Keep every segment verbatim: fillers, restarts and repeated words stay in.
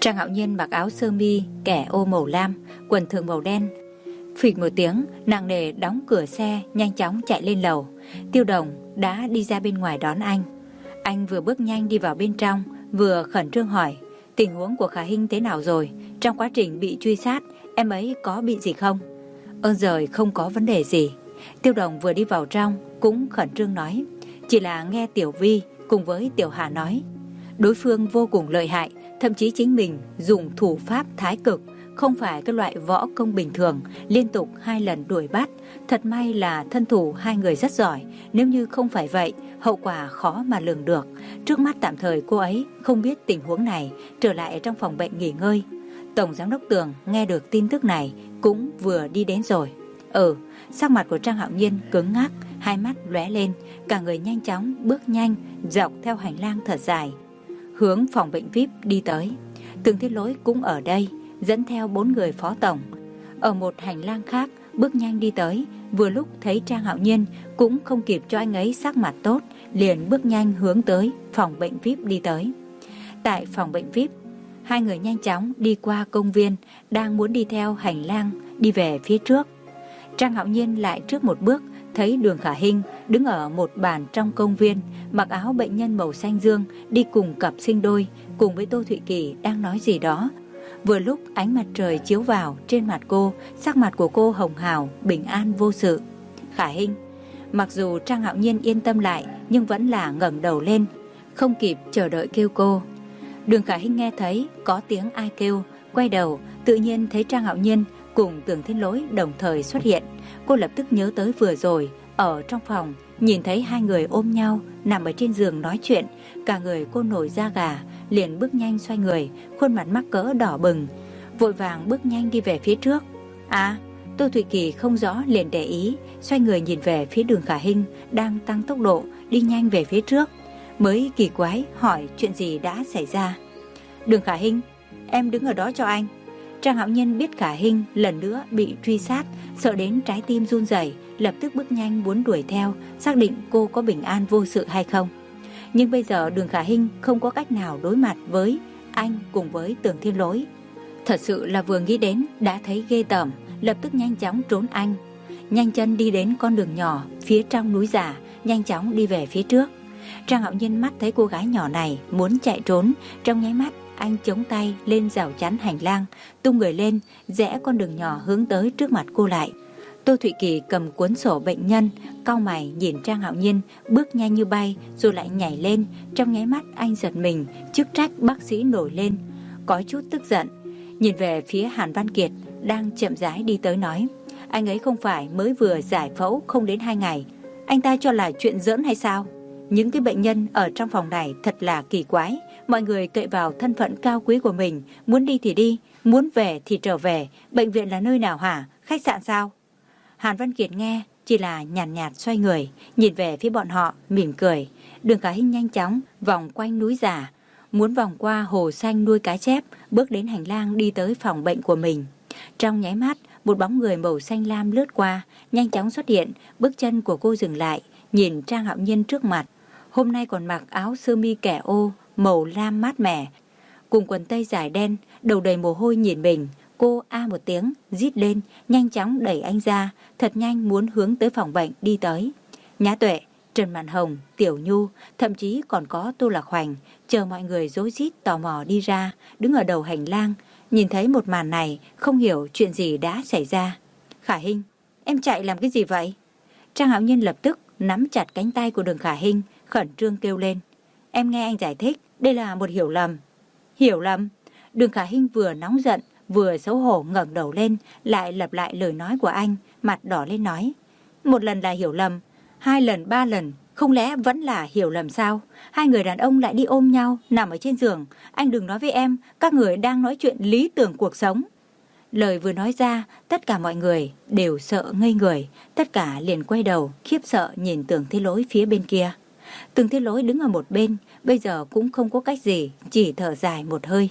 Trang Hạo Nhiên mặc áo sơ mi kẻ ô màu lam, quần thường màu đen. Phịch một tiếng, nặng nề đóng cửa xe, nhanh chóng chạy lên lầu. Tiêu Đồng đã đi ra bên ngoài đón anh. Anh vừa bước nhanh đi vào bên trong, vừa khẩn trương hỏi: tình huống của Khả Hinh thế nào rồi? Trong quá trình bị truy sát, em ấy có bị gì không? Ơn giời, không có vấn đề gì. Tiêu Đồng vừa đi vào trong cũng khẩn trương nói: chỉ là nghe Tiểu Vi cùng với Tiểu Hà nói đối phương vô cùng lợi hại, thậm chí chính mình dùng thủ pháp thái cực, không phải cái loại võ công bình thường, liên tục hai lần đuổi bắt. Thật may là thân thủ hai người rất giỏi, nếu như không phải vậy, hậu quả khó mà lường được. Trước mắt tạm thời cô ấy không biết tình huống này, trở lại trong phòng bệnh nghỉ ngơi. Tổng giám đốc Tường nghe được tin tức này cũng vừa đi đến rồi. Ừ, sắc mặt của Trang Hạo Nhiên cứng ngắc, hai mắt lóe lên, cả người nhanh chóng bước nhanh dọc theo hành lang thật dài, hướng phòng bệnh vi ai pi đi tới. Tường Thiết Lỗi cũng ở đây, dẫn theo bốn người phó tổng. Ở một hành lang khác bước nhanh đi tới, vừa lúc thấy Trang Hạo Nhiên, cũng không kịp cho anh ấy sắc mặt tốt, liền bước nhanh hướng tới phòng bệnh vi ai pi đi tới. Tại phòng bệnh vi ai pi, hai người nhanh chóng đi qua công viên, đang muốn đi theo hành lang đi về phía trước. Trang Hạo Nhiên lại trước một bước thấy Đường Khả Hinh đứng ở một bàn trong công viên, mặc áo bệnh nhân màu xanh dương, đi cùng cặp sinh đôi, cùng với Tô Thụy Kỳ đang nói gì đó. Vừa lúc ánh mặt trời chiếu vào trên mặt cô, sắc mặt của cô hồng hào, bình an vô sự. Khả Hinh. Mặc dù Trang Hạo Nhiên yên tâm lại, nhưng vẫn là ngẩng đầu lên, không kịp chờ đợi kêu cô. Đường Khả Hinh nghe thấy có tiếng ai kêu, quay đầu, tự nhiên thấy Trang Hạo Nhiên cùng Tưởng Thiên Lỗi đồng thời xuất hiện. Cô lập tức nhớ tới vừa rồi ở trong phòng nhìn thấy hai người ôm nhau nằm ở trên giường nói chuyện, cả người cô nổi da gà, liền bước nhanh xoay người, khuôn mặt mắc cỡ đỏ bừng, vội vàng bước nhanh đi về phía trước. À, Tô Thụy Kỳ không rõ liền để ý, xoay người nhìn về phía Đường Khả Hinh đang tăng tốc độ đi nhanh về phía trước, mới kỳ quái hỏi chuyện gì đã xảy ra. Đường Khả Hinh, em đứng ở đó cho anh. Trang Hạo Nhiên biết Khả Hinh lần nữa bị truy sát, sợ đến trái tim run rẩy, lập tức bước nhanh muốn đuổi theo, xác định cô có bình an vô sự hay không. Nhưng bây giờ Đường Khả Hinh không có cách nào đối mặt với anh cùng với Tưởng Thiên Lỗi. Thật sự là vừa nghĩ đến đã thấy ghê tởm, lập tức nhanh chóng trốn anh. Nhanh chân đi đến con đường nhỏ phía trong núi giả, nhanh chóng đi về phía trước. Trang Hạo Nhiên mắt thấy cô gái nhỏ này muốn chạy trốn, trong nháy mắt anh chống tay lên rào chắn hành lang, tung người lên, rẽ con đường nhỏ hướng tới trước mặt cô lại. Tô Thụy Kỳ cầm cuốn sổ bệnh nhân, cau mày nhìn Trang Hạo Nhiên bước nhanh như bay, rồi lại nhảy lên. Trong nháy mắt anh giật mình, chức trách bác sĩ nổi lên, có chút tức giận, nhìn về phía Hàn Văn Kiệt đang chậm rãi đi tới nói: anh ấy không phải mới vừa giải phẫu không đến hai ngày, anh ta cho là chuyện giỡn hay sao? Những cái bệnh nhân ở trong phòng này thật là kỳ quái, mọi người cậy vào thân phận cao quý của mình, muốn đi thì đi, muốn về thì trở về. Bệnh viện là nơi nào hả? Khách sạn sao? Hàn Văn Kiệt nghe chỉ là nhàn nhạt, nhạt xoay người, nhìn về phía bọn họ, mỉm cười. Đường Khả Hinh nhanh chóng vòng quanh núi giả, muốn vòng qua hồ xanh nuôi cá chép, bước đến hành lang đi tới phòng bệnh của mình. Trong nháy mắt, một bóng người màu xanh lam lướt qua, nhanh chóng xuất hiện. Bước chân của cô dừng lại, nhìn Trang Hạo Nhiên trước mặt. Hôm nay còn mặc áo sơ mi kẻ ô màu lam mát mẻ, cùng quần tây dài đen, đầu đầy mồ hôi nhìn mình. Cô a một tiếng, rít lên, nhanh chóng đẩy anh ra, thật nhanh muốn hướng tới phòng bệnh đi tới. Nhã Tuệ, Trần Mạn Hồng, Tiểu Nhu, thậm chí còn có Tô Lạc Hoành, chờ mọi người rối rít tò mò đi ra, đứng ở đầu hành lang, nhìn thấy một màn này, không hiểu chuyện gì đã xảy ra. Khả Hinh, em chạy làm cái gì vậy? Trang Hạo Nhiên lập tức nắm chặt cánh tay của Đường Khả Hinh, khẩn trương kêu lên: em nghe anh giải thích, đây là một hiểu lầm. Hiểu lầm? Đường Khả Hinh vừa nóng giận vừa xấu hổ ngẩng đầu lên, lại lặp lại lời nói của anh, mặt đỏ lên nói: một lần là hiểu lầm, hai lần ba lần, không lẽ vẫn là hiểu lầm sao? Hai người đàn ông lại đi ôm nhau nằm ở trên giường, anh đừng nói với em các người đang nói chuyện lý tưởng cuộc sống. Lời vừa nói ra, tất cả mọi người đều sợ ngây người, tất cả liền quay đầu khiếp sợ nhìn Tưởng Thiên Lỗi phía bên kia. Tưởng Thiên Lỗi đứng ở một bên, bây giờ cũng không có cách gì, chỉ thở dài một hơi.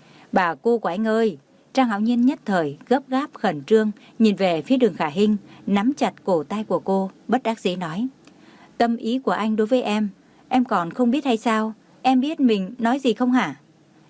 Bà cô của anh ơi! Trang Hạo Nhiên nhất thời gấp gáp khẩn trương, nhìn về phía Đường Khả Hinh, nắm chặt cổ tay của cô, bất đắc dĩ nói: tâm ý của anh đối với em, em còn không biết hay sao? Em biết mình nói gì không hả?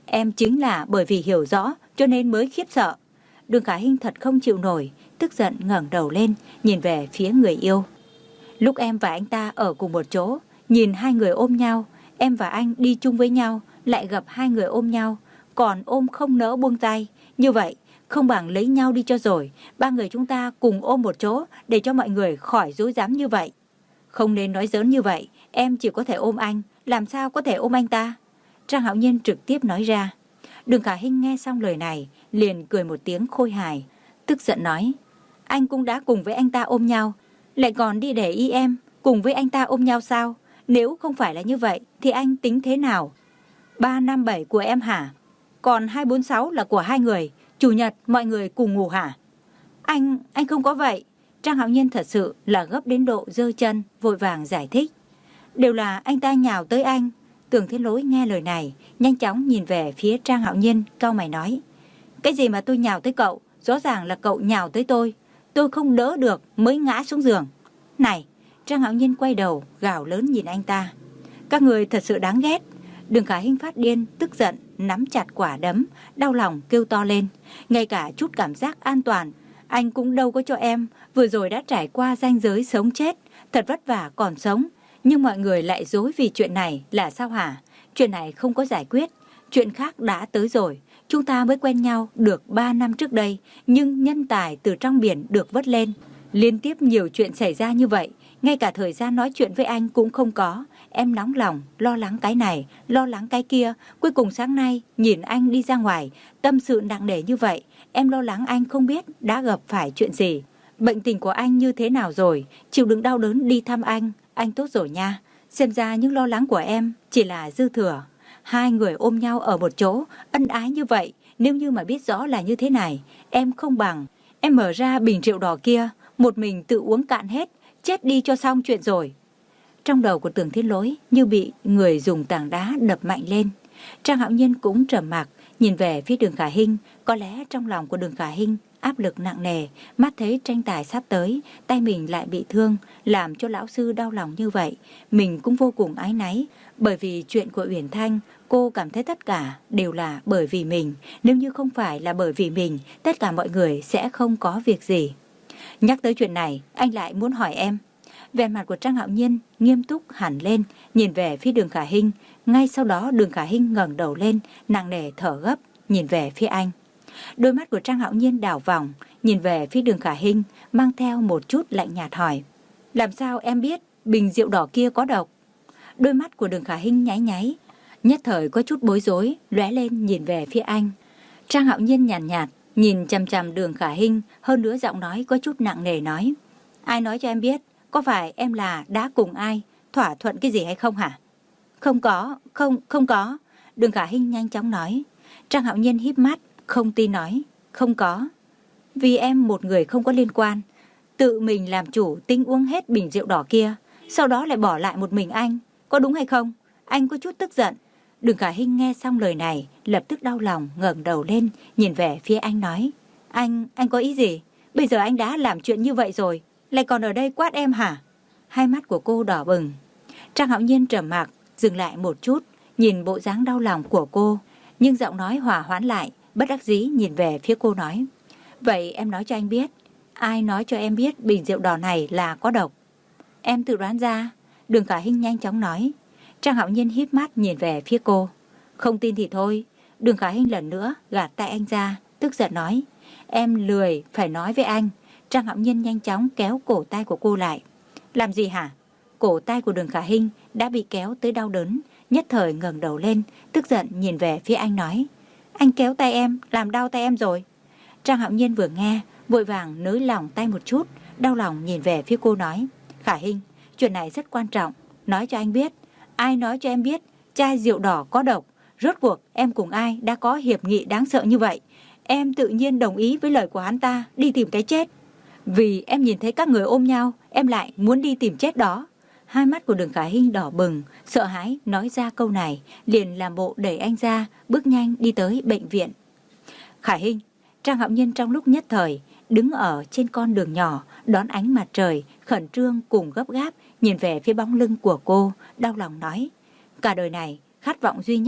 Em chính là bởi vì hiểu rõ cho nên mới khiếp sợ. Đường Khả Hinh thật không chịu nổi, tức giận ngẩng đầu lên, nhìn về phía người yêu. Lúc em và anh ta ở cùng một chỗ, nhìn hai người ôm nhau, em và anh đi chung với nhau, lại gặp hai người ôm nhau, còn ôm không nỡ buông tay. Như vậy, không bằng lấy nhau đi cho rồi, ba người chúng ta cùng ôm một chỗ để cho mọi người khỏi dối dám như vậy. Không nên nói giỡn như vậy, em chỉ có thể ôm anh, làm sao có thể ôm anh ta? Trang Hạo Nhiên trực tiếp nói ra. Đường Khả Hinh nghe xong lời này, liền cười một tiếng khôi hài, tức giận nói, anh cũng đã cùng với anh ta ôm nhau, lại còn đi để ý em cùng với anh ta ôm nhau sao? Nếu không phải là như vậy thì anh tính thế nào? Ba năm bảy của em hả? Còn hai bốn sáu là của hai người, chủ nhật mọi người cùng ngủ hả? Anh, anh không có vậy. Trang Hạo Nhiên thật sự là gấp đến độ giơ chân, vội vàng giải thích. Đều là anh ta nhào tới anh. Tưởng Thiên Lỗi nghe lời này, nhanh chóng nhìn về phía Trang Hạo Nhiên, cau mày nói. Cái gì mà tôi nhào tới cậu? Rõ ràng là cậu nhào tới tôi. Tôi không đỡ được mới ngã xuống giường. Này, Trang Hạo Nhiên quay đầu, gào lớn nhìn anh ta. Các người thật sự đáng ghét. Đường Khả Hinh phát điên, tức giận, nắm chặt quả đấm, đau lòng kêu to lên. Ngay cả chút cảm giác an toàn, anh cũng đâu có cho em. Vừa rồi đã trải qua ranh giới sống chết, thật vất vả còn sống. Nhưng mọi người lại dối vì chuyện này là sao hả? Chuyện này không có giải quyết, chuyện khác đã tới rồi. Chúng ta mới quen nhau được ba năm trước đây, nhưng nhân tài từ trong biển được vớt lên. Liên tiếp nhiều chuyện xảy ra như vậy, ngay cả thời gian nói chuyện với anh cũng không có. Em nóng lòng, lo lắng cái này, lo lắng cái kia. Cuối cùng sáng nay, nhìn anh đi ra ngoài, tâm sự nặng nề như vậy. Em lo lắng anh không biết đã gặp phải chuyện gì. Bệnh tình của anh như thế nào rồi, chịu đựng đau đớn đi thăm anh. Anh tốt rồi nha. Xem ra những lo lắng của em chỉ là dư thừa. Hai người ôm nhau ở một chỗ, ân ái như vậy. Nếu như mà biết rõ là như thế này, em không bằng. Em mở ra bình rượu đỏ kia, một mình tự uống cạn hết, chết đi cho xong chuyện rồi. Trong đầu của Tưởng Thiên Lỗi như bị người dùng tảng đá đập mạnh lên. Trang Hạo Nhiên cũng trầm mặc, nhìn về phía Đường Khả Hinh. Có lẽ trong lòng của Đường Khả Hinh áp lực nặng nề, mắt thấy tranh tài sắp tới, tay mình lại bị thương, làm cho lão sư đau lòng như vậy. Mình cũng vô cùng áy náy, bởi vì chuyện của Uyển Thanh, cô cảm thấy tất cả đều là bởi vì mình. Nếu như không phải là bởi vì mình, tất cả mọi người sẽ không có việc gì. Nhắc tới chuyện này, anh lại muốn hỏi em. Vẻ mặt của Trang Hạo Nhiên nghiêm túc hẳn lên, nhìn về phía Đường Khả Hinh. Ngay sau đó Đường Khả Hinh ngẩng đầu lên, nặng nề thở gấp, nhìn về phía anh. Đôi mắt của Trang Hạo Nhiên đảo vòng, nhìn về phía Đường Khả Hinh, mang theo một chút lạnh nhạt hỏi. Làm sao em biết bình rượu đỏ kia có độc? Đôi mắt của Đường Khả Hinh nháy nháy, nhất thời có chút bối rối, lóe lên nhìn về phía anh. Trang Hạo Nhiên nhàn nhạt, nhạt, nhìn chằm chằm Đường Khả Hinh, hơn nữa giọng nói có chút nặng nề nói. Ai nói cho em biết? Có phải em là đã cùng ai thỏa thuận cái gì hay không hả? Không có, không, không có. Đường Khả Hinh nhanh chóng nói. Trang Hạo Nhiên híp mắt, không tin nói. Không có. Vì em một người không có liên quan, tự mình làm chủ tính uống hết bình rượu đỏ kia, sau đó lại bỏ lại một mình anh. Có đúng hay không? Anh có chút tức giận. Đường Khả Hinh nghe xong lời này, lập tức đau lòng ngẩng đầu lên, nhìn về phía anh nói. Anh, anh có ý gì? Bây giờ anh đã làm chuyện như vậy rồi, lại còn ở đây quát em hả? Hai mắt của cô đỏ bừng. Trang Hạo Nhiên trầm mặc, dừng lại một chút, nhìn bộ dáng đau lòng của cô, nhưng giọng nói hòa hoãn lại, bất đắc dĩ nhìn về phía cô nói. Vậy em nói cho anh biết, ai nói cho em biết bình rượu đỏ này là có độc? Em tự đoán ra. Đường Khả Hinh nhanh chóng nói. Trang Hạo Nhiên híp mắt nhìn về phía cô. Không tin thì thôi. Đường Khả Hinh lần nữa gạt tay anh ra, tức giận nói. Em lười phải nói với anh. Trang Hạo Nhiên nhanh chóng kéo cổ tay của cô lại. Làm gì hả? Cổ tay của Đường Khả Hinh đã bị kéo tới đau đớn, nhất thời ngẩng đầu lên, tức giận nhìn về phía anh nói. Anh kéo tay em, làm đau tay em rồi. Trang Hạo Nhiên vừa nghe, vội vàng nới lỏng tay một chút, đau lòng nhìn về phía cô nói. Khả Hinh, chuyện này rất quan trọng, nói cho anh biết. Ai nói cho em biết chai rượu đỏ có độc? Rốt cuộc em cùng ai đã có hiệp nghị đáng sợ như vậy? Em tự nhiên đồng ý với lời của hắn ta đi tìm cái chết. Vì em nhìn thấy các người ôm nhau, em lại muốn đi tìm chết đó. Hai mắt của Đường Khả Hinh đỏ bừng, sợ hãi nói ra câu này, liền làm bộ đẩy anh ra, bước nhanh đi tới bệnh viện. Khả Hinh, Trang Hạo Nhiên trong lúc nhất thời đứng ở trên con đường nhỏ, đón ánh mặt trời, khẩn trương cùng gấp gáp nhìn về phía bóng lưng của cô, đau lòng nói. Cả đời này, khát vọng duy nhất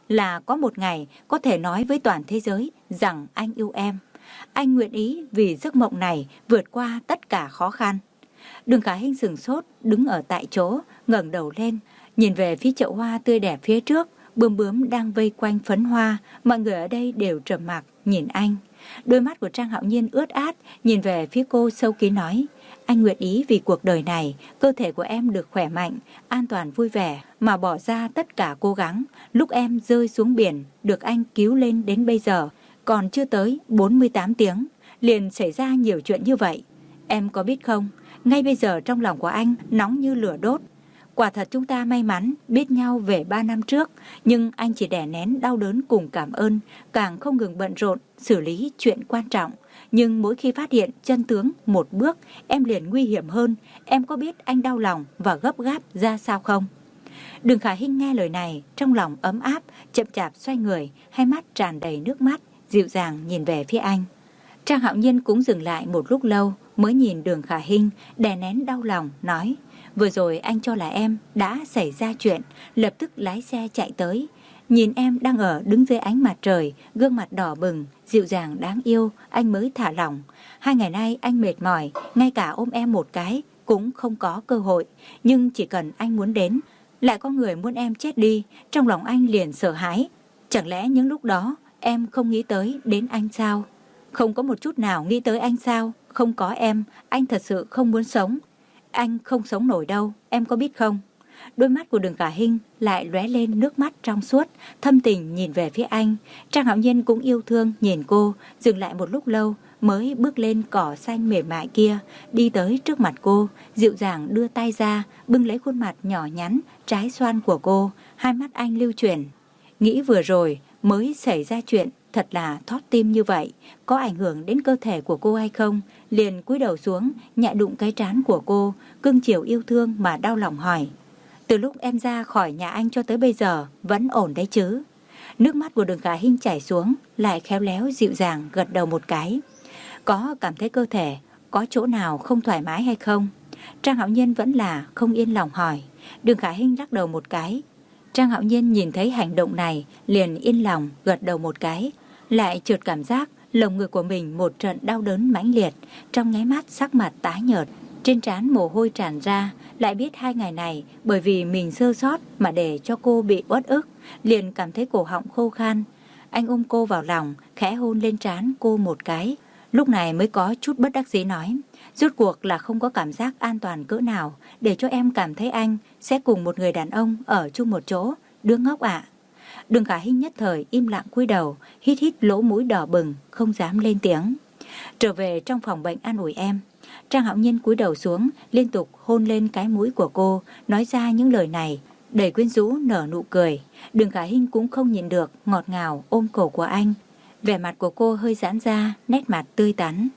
là có một ngày có thể nói với toàn thế giới rằng anh yêu em. Anh nguyện ý vì giấc mộng này vượt qua tất cả khó khăn. Đường Khả Hinh sửng sốt, đứng ở tại chỗ, ngẩng đầu lên, nhìn về phía chậu hoa tươi đẹp phía trước. Bướm bướm đang vây quanh phấn hoa, mọi người ở đây đều trầm mặc nhìn anh. Đôi mắt của Trang Hạo Nhiên ướt át, nhìn về phía cô sâu kín nói: anh nguyện ý vì cuộc đời này, cơ thể của em được khỏe mạnh, an toàn vui vẻ, mà bỏ ra tất cả cố gắng. Lúc em rơi xuống biển, được anh cứu lên đến bây giờ, còn chưa tới bốn mươi tám tiếng, liền xảy ra nhiều chuyện như vậy. Em có biết không, ngay bây giờ trong lòng của anh nóng như lửa đốt. Quả thật chúng ta may mắn biết nhau về ba năm trước, nhưng anh chỉ đè nén đau đớn cùng cảm ơn, càng không ngừng bận rộn xử lý chuyện quan trọng. Nhưng mỗi khi phát hiện chân tướng một bước, em liền nguy hiểm hơn. Em có biết anh đau lòng và gấp gáp ra sao không? Đường Khả Hinh nghe lời này, trong lòng ấm áp, chậm chạp xoay người, hai mắt tràn đầy nước mắt, dịu dàng nhìn về phía anh. Trang Hạo Nhiên cũng dừng lại một lúc lâu, mới nhìn Đường Khả Hinh, đè nén đau lòng, nói: vừa rồi anh cho là em đã xảy ra chuyện, lập tức lái xe chạy tới. Nhìn em đang ở đứng dưới ánh mặt trời, gương mặt đỏ bừng, dịu dàng đáng yêu, anh mới thả lỏng. Hai ngày nay anh mệt mỏi, ngay cả ôm em một cái cũng không có cơ hội. Nhưng chỉ cần anh muốn đến, lại có người muốn em chết đi, trong lòng anh liền sợ hãi. Chẳng lẽ những lúc đó em không nghĩ tới đến anh sao? Không có một chút nào nghĩ tới anh sao? Không có em, anh thật sự không muốn sống. Anh không sống nổi đâu, em có biết không? Đôi mắt của Đường Khả Hinh lại lóe lên nước mắt trong suốt, thâm tình nhìn về phía anh. Trang Hạo Nhiên cũng yêu thương nhìn cô, dừng lại một lúc lâu mới bước lên cỏ xanh mềm mại kia, đi tới trước mặt cô, dịu dàng đưa tay ra, bưng lấy khuôn mặt nhỏ nhắn, trái xoan của cô. Hai mắt anh lưu chuyển. Nghĩ vừa rồi mới xảy ra chuyện, thật là thót tim như vậy, có ảnh hưởng đến cơ thể của cô hay không? Liền cúi đầu xuống, nhẹ đụng cái trán của cô, cưng chiều yêu thương mà đau lòng hỏi: từ lúc em ra khỏi nhà anh cho tới bây giờ vẫn ổn đấy chứ? Nước mắt của Đường Khả Hinh chảy xuống, lại khéo léo dịu dàng gật đầu một cái. Có cảm thấy cơ thể có chỗ nào không thoải mái hay không? Trang Hạo Nhiên vẫn là không yên lòng hỏi. Đường Khả Hinh lắc đầu một cái. Trang Hạo Nhiên nhìn thấy hành động này liền yên lòng gật đầu một cái, lại chợt cảm giác lồng ngực của mình một trận đau đớn mãnh liệt, trong nháy mắt sắc mặt tái nhợt, trên trán mồ hôi tràn ra. Lại biết hai ngày này bởi vì mình sơ sót mà để cho cô bị uất ức, liền cảm thấy cổ họng khô khan. Anh ôm cô vào lòng, khẽ hôn lên trán cô một cái, lúc này mới có chút bất đắc dĩ nói: rốt cuộc là không có cảm giác an toàn cỡ nào để cho em cảm thấy anh sẽ cùng một người đàn ông ở chung một chỗ, đứa ngốc ạ. Đường Khả Hinh nhất thời im lặng cúi đầu, hít hít lỗ mũi đỏ bừng, không dám lên tiếng. Trở về trong phòng bệnh an ủi em. Trang Hạo Nhiên cúi đầu xuống, liên tục hôn lên cái mũi của cô, nói ra những lời này đầy quyến rũ, nở nụ cười. Đường Khả Hinh cũng không nhịn được, ngọt ngào ôm cổ của anh. Vẻ mặt của cô hơi giãn ra, nét mặt tươi tắn.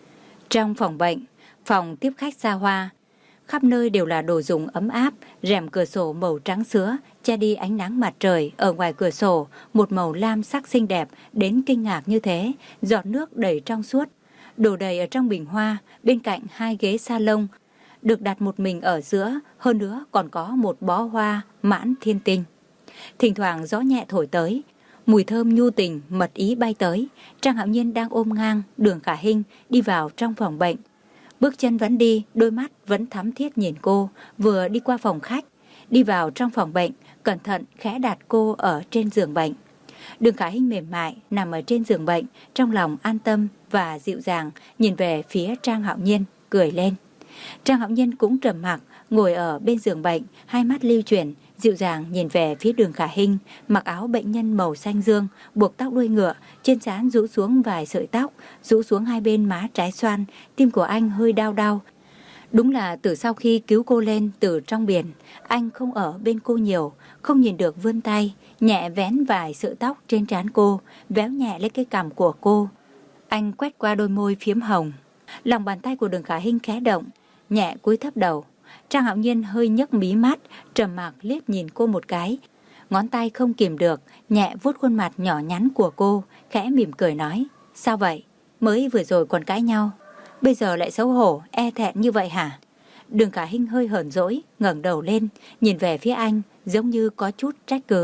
Trong phòng bệnh, phòng tiếp khách xa hoa, khắp nơi đều là đồ dùng ấm áp, rèm cửa sổ màu trắng sữa che đi ánh nắng mặt trời. Ở ngoài cửa sổ một màu lam sắc xinh đẹp đến kinh ngạc như thế, giọt nước đầy trong suốt, đổ đầy ở trong bình hoa. Bên cạnh hai ghế salon được đặt một mình ở giữa, hơn nữa còn có một bó hoa mãn thiên tinh. Thỉnh thoảng gió nhẹ thổi tới, mùi thơm nhu tình mật ý bay tới. Trang Hạo Nhiên đang ôm ngang Đường Khả Hinh đi vào trong phòng bệnh, bước chân vẫn đi, đôi mắt vẫn thắm thiết nhìn cô. Vừa đi qua phòng khách, đi vào trong phòng bệnh, cẩn thận khẽ đặt cô ở trên giường bệnh. Đường Khả Hinh mềm mại nằm ở trên giường bệnh, trong lòng an tâm và dịu dàng nhìn về phía Trang Hạo Nhiên, cười lên. Trang Hạo Nhiên cũng trầm mặc ngồi ở bên giường bệnh, hai mắt lưu chuyển, dịu dàng nhìn về phía Đường Khả Hinh, mặc áo bệnh nhân màu xanh dương, buộc tóc đuôi ngựa, trên trán rũ xuống vài sợi tóc, rũ xuống hai bên má trái xoan. Tim của anh hơi đau đau. Đúng là từ sau khi cứu cô lên từ trong biển, anh không ở bên cô nhiều, không nhìn được vươn tay nhẹ vén vài sợi tóc trên trán cô, véo nhẹ lấy cái cằm của cô. Anh quét qua đôi môi phiếm hồng. Lòng bàn tay của Đường Khả Hinh khẽ động, nhẹ cúi thấp đầu. Trang Hạo Nhiên hơi nhấc mí mắt, trầm mặc liếc nhìn cô một cái, ngón tay không kìm được nhẹ vuốt khuôn mặt nhỏ nhắn của cô, khẽ mỉm cười nói: sao vậy? Mới vừa rồi còn cãi nhau, bây giờ lại xấu hổ e thẹn như vậy hả? Đường Khả Hinh hơi hờn dỗi, ngẩng đầu lên nhìn về phía anh, giống như có chút trách cứ.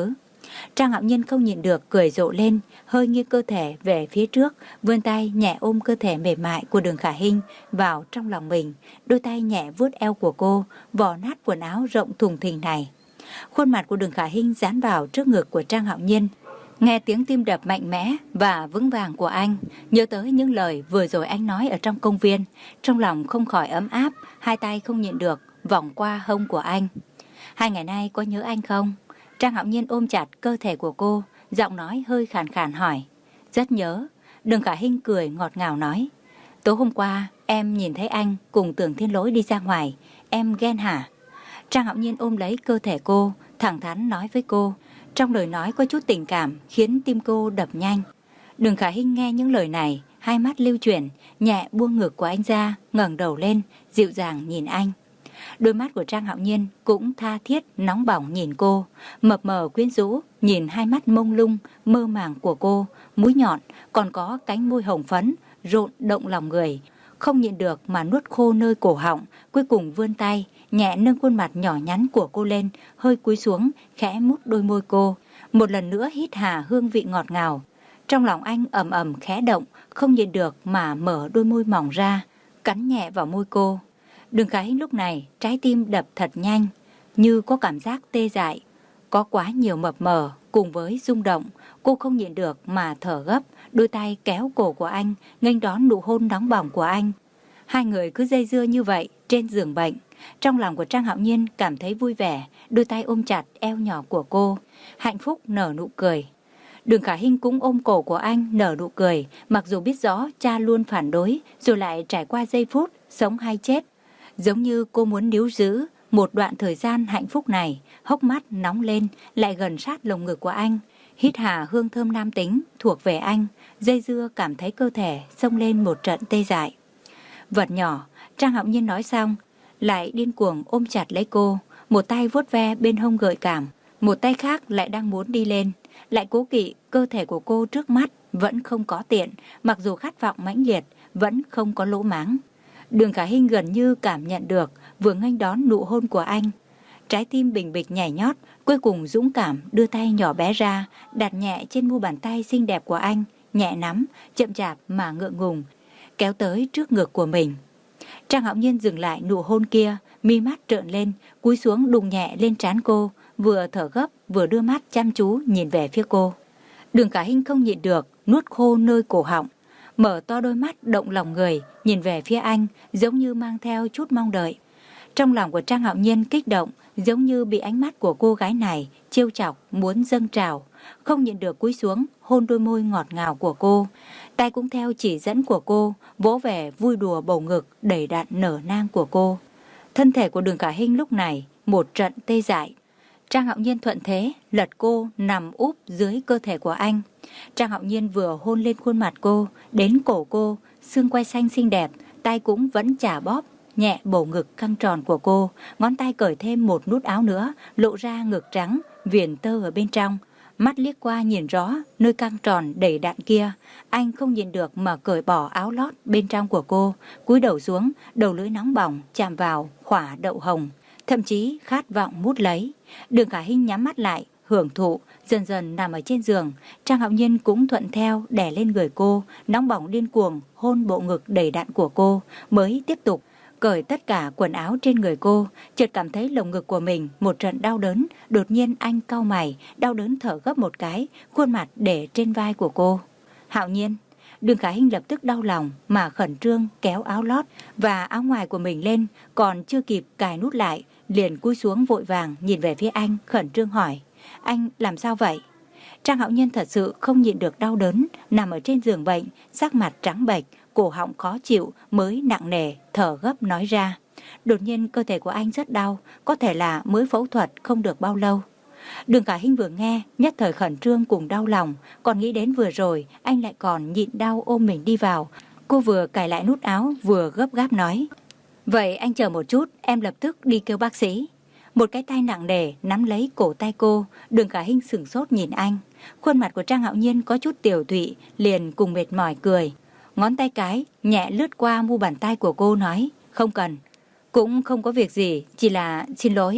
Trang Hạo Nhiên không nhịn được cười rộ lên, hơi nghiêng cơ thể về phía trước, vươn tay nhẹ ôm cơ thể mềm mại của Đường Khả Hinh vào trong lòng mình, đôi tay nhẹ vuốt eo của cô, vò nát quần áo rộng thùng thình này. Khuôn mặt của Đường Khả Hinh dán vào trước ngực của Trang Hạo Nhiên. Nghe tiếng tim đập mạnh mẽ và vững vàng của anh, nhớ tới những lời vừa rồi anh nói ở trong công viên, trong lòng không khỏi ấm áp, hai tay không nhịn được vòng qua hông của anh. Hai ngày nay có nhớ anh không? Trang Hạo Nhiên ôm chặt cơ thể của cô, giọng nói hơi khàn khàn hỏi. Rất nhớ. Đường Khả Hinh cười ngọt ngào nói. Tối hôm qua em nhìn thấy anh cùng Tưởng Thiên Lỗi đi ra ngoài, em ghen hả? Trang Hạo Nhiên ôm lấy cơ thể cô, thẳng thắn nói với cô. Trong lời nói có chút tình cảm khiến tim cô đập nhanh. Đường Khả Hinh nghe những lời này, hai mắt lưu chuyển, nhẹ buông ngực của anh ra, ngẩng đầu lên, dịu dàng nhìn anh. Đôi mắt của Trang Hạo Nhiên cũng tha thiết nóng bỏng nhìn cô, mập mờ quyến rũ nhìn hai mắt mông lung mơ màng của cô, mũi nhọn còn có cánh môi hồng phấn rộn động lòng người, không nhịn được mà nuốt khô nơi cổ họng, cuối cùng vươn tay nhẹ nâng khuôn mặt nhỏ nhắn của cô lên, hơi cúi xuống khẽ mút đôi môi cô, một lần nữa hít hà hương vị ngọt ngào. Trong lòng anh ầm ầm khẽ động, không nhịn được mà mở đôi môi mỏng ra, cắn nhẹ vào môi cô. Đường Khả Hinh lúc này trái tim đập thật nhanh, như có cảm giác tê dại, có quá nhiều mập mờ cùng với rung động, cô không nhịn được mà thở gấp, đôi tay kéo cổ của anh, nghênh đón nụ hôn nóng bỏng của anh. Hai người cứ dây dưa như vậy trên giường bệnh. Trong lòng của Trang Hạo Nhiên cảm thấy vui vẻ, đôi tay ôm chặt eo nhỏ của cô, hạnh phúc nở nụ cười. Đường Khả Hinh cũng ôm cổ của anh nở nụ cười, mặc dù biết rõ cha luôn phản đối, rồi lại trải qua giây phút sống hay chết. Giống như cô muốn níu giữ một đoạn thời gian hạnh phúc này, hốc mắt nóng lên, lại gần sát lồng ngực của anh, hít hà hương thơm nam tính thuộc về anh, dây dưa cảm thấy cơ thể xông lên một trận tê dại. Vật nhỏ, Trang Hạo Nhiên nói xong, lại điên cuồng ôm chặt lấy cô, một tay vuốt ve bên hông gợi cảm, một tay khác lại đang muốn đi lên, lại cố kỵ cơ thể của cô trước mắt vẫn không có tiện, mặc dù khát vọng mãnh liệt vẫn không có lỗ máng. Đường Khả Hinh gần như cảm nhận được vừa nghênh đón nụ hôn của anh, trái tim bình bịch nhảy nhót, cuối cùng dũng cảm đưa tay nhỏ bé ra, đặt nhẹ trên mu bàn tay xinh đẹp của anh, nhẹ nắm, chậm chạp mà ngượng ngùng, kéo tới trước ngực của mình. Trang Hạo Nhiên dừng lại nụ hôn kia, mi mắt trợn lên, cúi xuống đụng nhẹ lên trán cô, vừa thở gấp vừa đưa mắt chăm chú nhìn về phía cô. Đường Khả Hinh không nhịn được nuốt khô nơi cổ họng, mở to đôi mắt động lòng người nhìn về phía anh, giống như mang theo chút mong đợi. Trong lòng của Trang Hạo Nhiên kích động, giống như bị ánh mắt của cô gái này trêu chọc muốn dâng trào, không nhịn được cúi xuống hôn đôi môi ngọt ngào của cô, tay cũng theo chỉ dẫn của cô vỗ về vui đùa bầu ngực đầy đặn nở nang của cô. Thân thể của Đường Khả Hinh lúc này một trận tê dại. Trang Hạo Nhiên thuận thế lật cô nằm úp dưới cơ thể của anh. Trang Hạo Nhiên vừa hôn lên khuôn mặt cô, đến cổ cô, xương quai xanh xinh đẹp, tay cũng vẫn chà bóp nhẹ bầu ngực căng tròn của cô, ngón tay cởi thêm một nút áo nữa, lộ ra ngực trắng, viền tơ ở bên trong. Mắt liếc qua nhìn rõ nơi căng tròn đầy đặn kia, anh không nhìn được mà cởi bỏ áo lót bên trong của cô, cúi đầu xuống, đầu lưỡi nóng bỏng chạm vào khỏa đậu hồng, thậm chí khát vọng mút lấy. Đường Khả Hinh nhắm mắt lại, hưởng thụ, dần dần nằm ở trên giường. Trang Hạo Nhiên cũng thuận theo đè lên người cô, nóng bỏng điên cuồng hôn bộ ngực đầy đặn của cô, mới tiếp tục cởi tất cả quần áo trên người cô. Chợt cảm thấy lồng ngực của mình một trận đau đớn, đột nhiên anh cau mày, đau đớn thở gấp một cái, khuôn mặt để trên vai của cô. Hạo Nhiên. Đường Khả Hinh lập tức đau lòng mà khẩn trương kéo áo lót và áo ngoài của mình lên, còn chưa kịp cài nút lại, liền cúi xuống vội vàng nhìn về phía anh, khẩn trương hỏi: Anh làm sao vậy? Trang Hạo Nhiên thật sự không nhịn được đau đớn, nằm ở trên giường bệnh, sắc mặt trắng bệch, cổ họng khó chịu mới nặng nề, thở gấp nói ra. Đột nhiên cơ thể của anh rất đau, có thể là mới phẫu thuật không được bao lâu. Đường Khả Hinh vừa nghe, nhất thời khẩn trương cùng đau lòng, còn nghĩ đến vừa rồi anh lại còn nhịn đau ôm mình đi vào. Cô vừa cài lại nút áo vừa gấp gáp nói: Vậy anh chờ một chút, em lập tức đi kêu bác sĩ. Một cái tay nặng nề nắm lấy cổ tay cô. Đường Khả Hinh sửng sốt nhìn anh. Khuôn mặt của Trang Hạo Nhiên có chút tiểu thụy, liền cùng mệt mỏi cười. Ngón tay cái nhẹ lướt qua mu bàn tay của cô nói: Không cần. Cũng không có việc gì, chỉ là xin lỗi.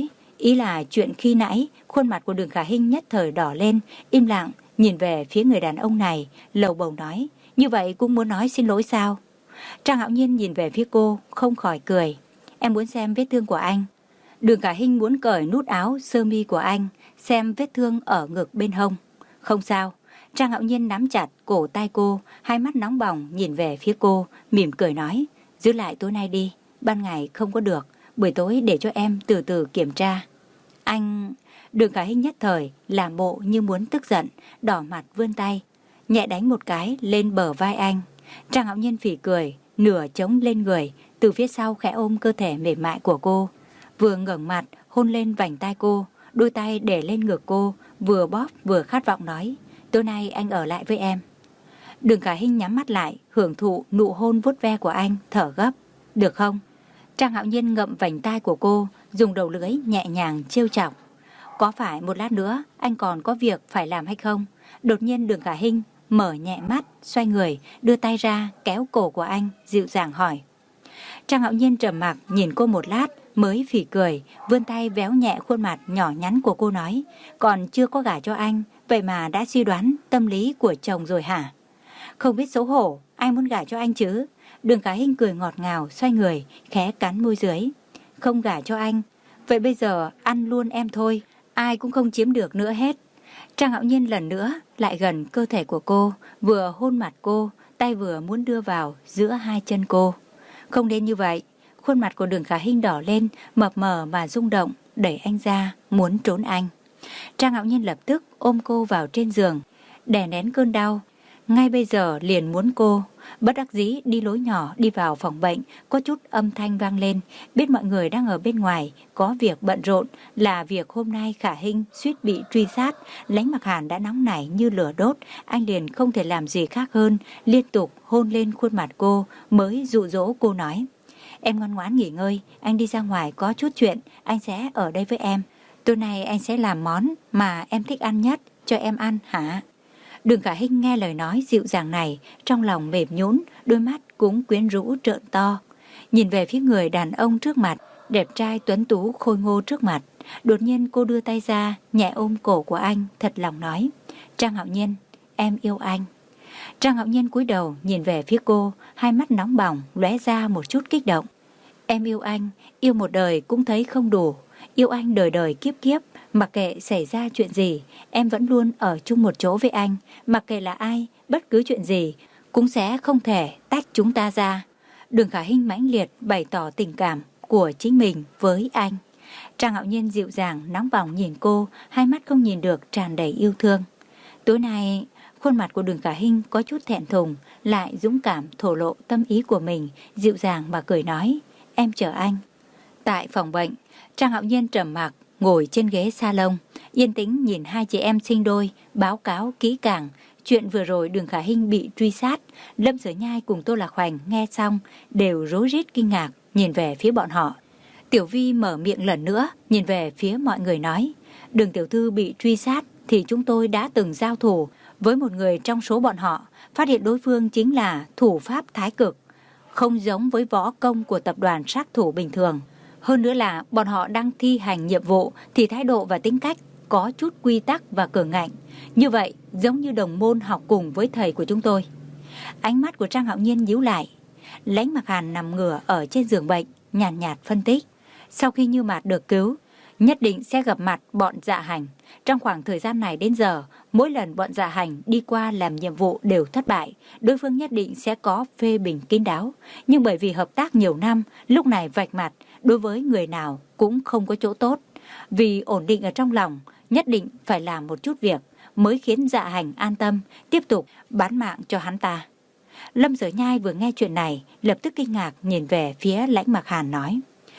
Ý là chuyện khi nãy. Khuôn mặt của Đường Khả Hinh nhất thời đỏ lên, im lặng nhìn về phía người đàn ông này, lầu bầu nói, như vậy cũng muốn nói xin lỗi sao? Trang Hạo Nhiên nhìn về phía cô, không khỏi cười. Em muốn xem vết thương của anh. Đường Khả Hinh muốn cởi nút áo sơ mi của anh, xem vết thương ở ngực bên hông. Không sao. Trang Hạo Nhiên nắm chặt cổ tay cô, hai mắt nóng bỏng nhìn về phía cô, mỉm cười nói, giữ lại tối nay đi, ban ngày không có được, buổi tối để cho em từ từ kiểm tra. Anh... Đường Khả Hinh nhất thời làm bộ như muốn tức giận, đỏ mặt vươn tay, nhẹ đánh một cái lên bờ vai anh. Trang Hạo Nhiên phỉ cười, nửa chống lên người, từ phía sau khẽ ôm cơ thể mềm mại của cô, vừa ngẩng mặt hôn lên vành tai cô, đôi tay để lên ngực cô, vừa bóp vừa khát vọng nói, tối nay anh ở lại với em. Đường Khả Hinh nhắm mắt lại, hưởng thụ nụ hôn vuốt ve của anh, thở gấp. Được không? Trang Hạo Nhiên ngậm vành tai của cô, dùng đầu lưỡi nhẹ nhàng trêu chọc. Có phải một lát nữa anh còn có việc phải làm hay không? Đột nhiên Đường Khả Hinh mở nhẹ mắt, xoay người, đưa tay ra kéo cổ của anh, dịu dàng hỏi. Trang Hạo Nhiên trầm mặc nhìn cô một lát mới phỉ cười, vươn tay véo nhẹ khuôn mặt nhỏ nhắn của cô nói, còn chưa có gả cho anh, vậy mà đã suy đoán tâm lý của chồng rồi hả? Không biết xấu hổ, ai muốn gả cho anh chứ? Đường Khả Hinh cười ngọt ngào, xoay người, khẽ cắn môi dưới. Không gả cho anh, vậy bây giờ ăn luôn em thôi, ai cũng không chiếm được nữa hết. Trang Hạo Nhiên lần nữa lại gần cơ thể của cô, vừa hôn mặt cô, tay vừa muốn đưa vào giữa hai chân cô. Không nên như vậy. Khuôn mặt của Đường Khả Hinh đỏ lên, mập mờ mà rung động, đẩy anh ra, muốn trốn anh. Trang Hạo Nhiên lập tức ôm cô vào trên giường, đè nén cơn đau. Ngay bây giờ liền muốn cô. Bất đắc dĩ đi lối nhỏ đi vào phòng bệnh, có chút âm thanh vang lên. Biết mọi người đang ở bên ngoài, có việc bận rộn, là việc hôm nay Khả Hinh suýt bị truy sát. Lãnh Mặc Hàn đã nóng nảy như lửa đốt, anh liền không thể làm gì khác hơn, liên tục hôn lên khuôn mặt cô, mới dụ dỗ cô nói. Em ngoan ngoãn nghỉ ngơi, anh đi ra ngoài có chút chuyện, anh sẽ ở đây với em. Tối nay anh sẽ làm món mà em thích ăn nhất, cho em ăn hả? Đường Khả Hinh nghe lời nói dịu dàng này, trong lòng mềm nhũn, đôi mắt cũng quyến rũ trợn to. Nhìn về phía người đàn ông trước mặt, đẹp trai tuấn tú khôi ngô trước mặt. Đột nhiên cô đưa tay ra, nhẹ ôm cổ của anh, thật lòng nói. Trang Hạo Nhiên, em yêu anh. Trang Hạo Nhiên cúi đầu nhìn về phía cô, hai mắt nóng bỏng, lóe ra một chút kích động. Em yêu anh, yêu một đời cũng thấy không đủ. Yêu anh đời đời kiếp kiếp, mặc kệ xảy ra chuyện gì, em vẫn luôn ở chung một chỗ với anh. Mặc kệ là ai, bất cứ chuyện gì, cũng sẽ không thể tách chúng ta ra. Đường Khả Hinh mãnh liệt bày tỏ tình cảm của chính mình với anh. Trang Hạo Nhiên dịu dàng, nóng bỏng nhìn cô, hai mắt không nhìn được tràn đầy yêu thương. Tối nay, khuôn mặt của Đường Khả Hinh có chút thẹn thùng, lại dũng cảm thổ lộ tâm ý của mình, dịu dàng mà cười nói, em chờ anh. Tại phòng bệnh, Trang Hạo Nhiên trầm mặc ngồi trên ghế salon, yên tĩnh nhìn hai chị em sinh đôi báo cáo kỹ càng chuyện vừa rồi Đường Khả Hinh bị truy sát. Lâm Sở Nhai cùng Tô Lạc Hoành nghe xong đều rối rít kinh ngạc nhìn về phía bọn họ. Tiểu Vi mở miệng lần nữa nhìn về phía mọi người nói, Đường tiểu thư bị truy sát thì chúng tôi đã từng giao thủ với một người trong số bọn họ, phát hiện đối phương chính là thủ pháp thái cực, không giống với võ công của tập đoàn sát thủ bình thường. Hơn nữa là bọn họ đang thi hành nhiệm vụ thì thái độ và tính cách có chút quy tắc và cường ngạnh. Như vậy giống như đồng môn học cùng với thầy của chúng tôi. Ánh mắt của Trang Hạo Nhiên nhíu lại. Lãnh Mặc Hàn nằm ngửa ở trên giường bệnh, nhàn nhạt, nhạt phân tích. Sau khi Như Mạt được cứu, nhất định sẽ gặp mặt bọn Dạ Hành. Trong khoảng thời gian này đến giờ, mỗi lần bọn Dạ Hành đi qua làm nhiệm vụ đều thất bại, đối phương nhất định sẽ có phê bình kín đáo. Nhưng bởi vì hợp tác nhiều năm, lúc này vạch mặt, đối với người nào cũng không có chỗ tốt. Vì ổn định ở trong lòng, nhất định phải làm một chút việc mới khiến Dạ Hành an tâm, tiếp tục bán mạng cho hắn ta. Lâm Sở Nhai vừa nghe chuyện này, lập tức kinh ngạc nhìn về phía Lãnh Mặc Hàn nói.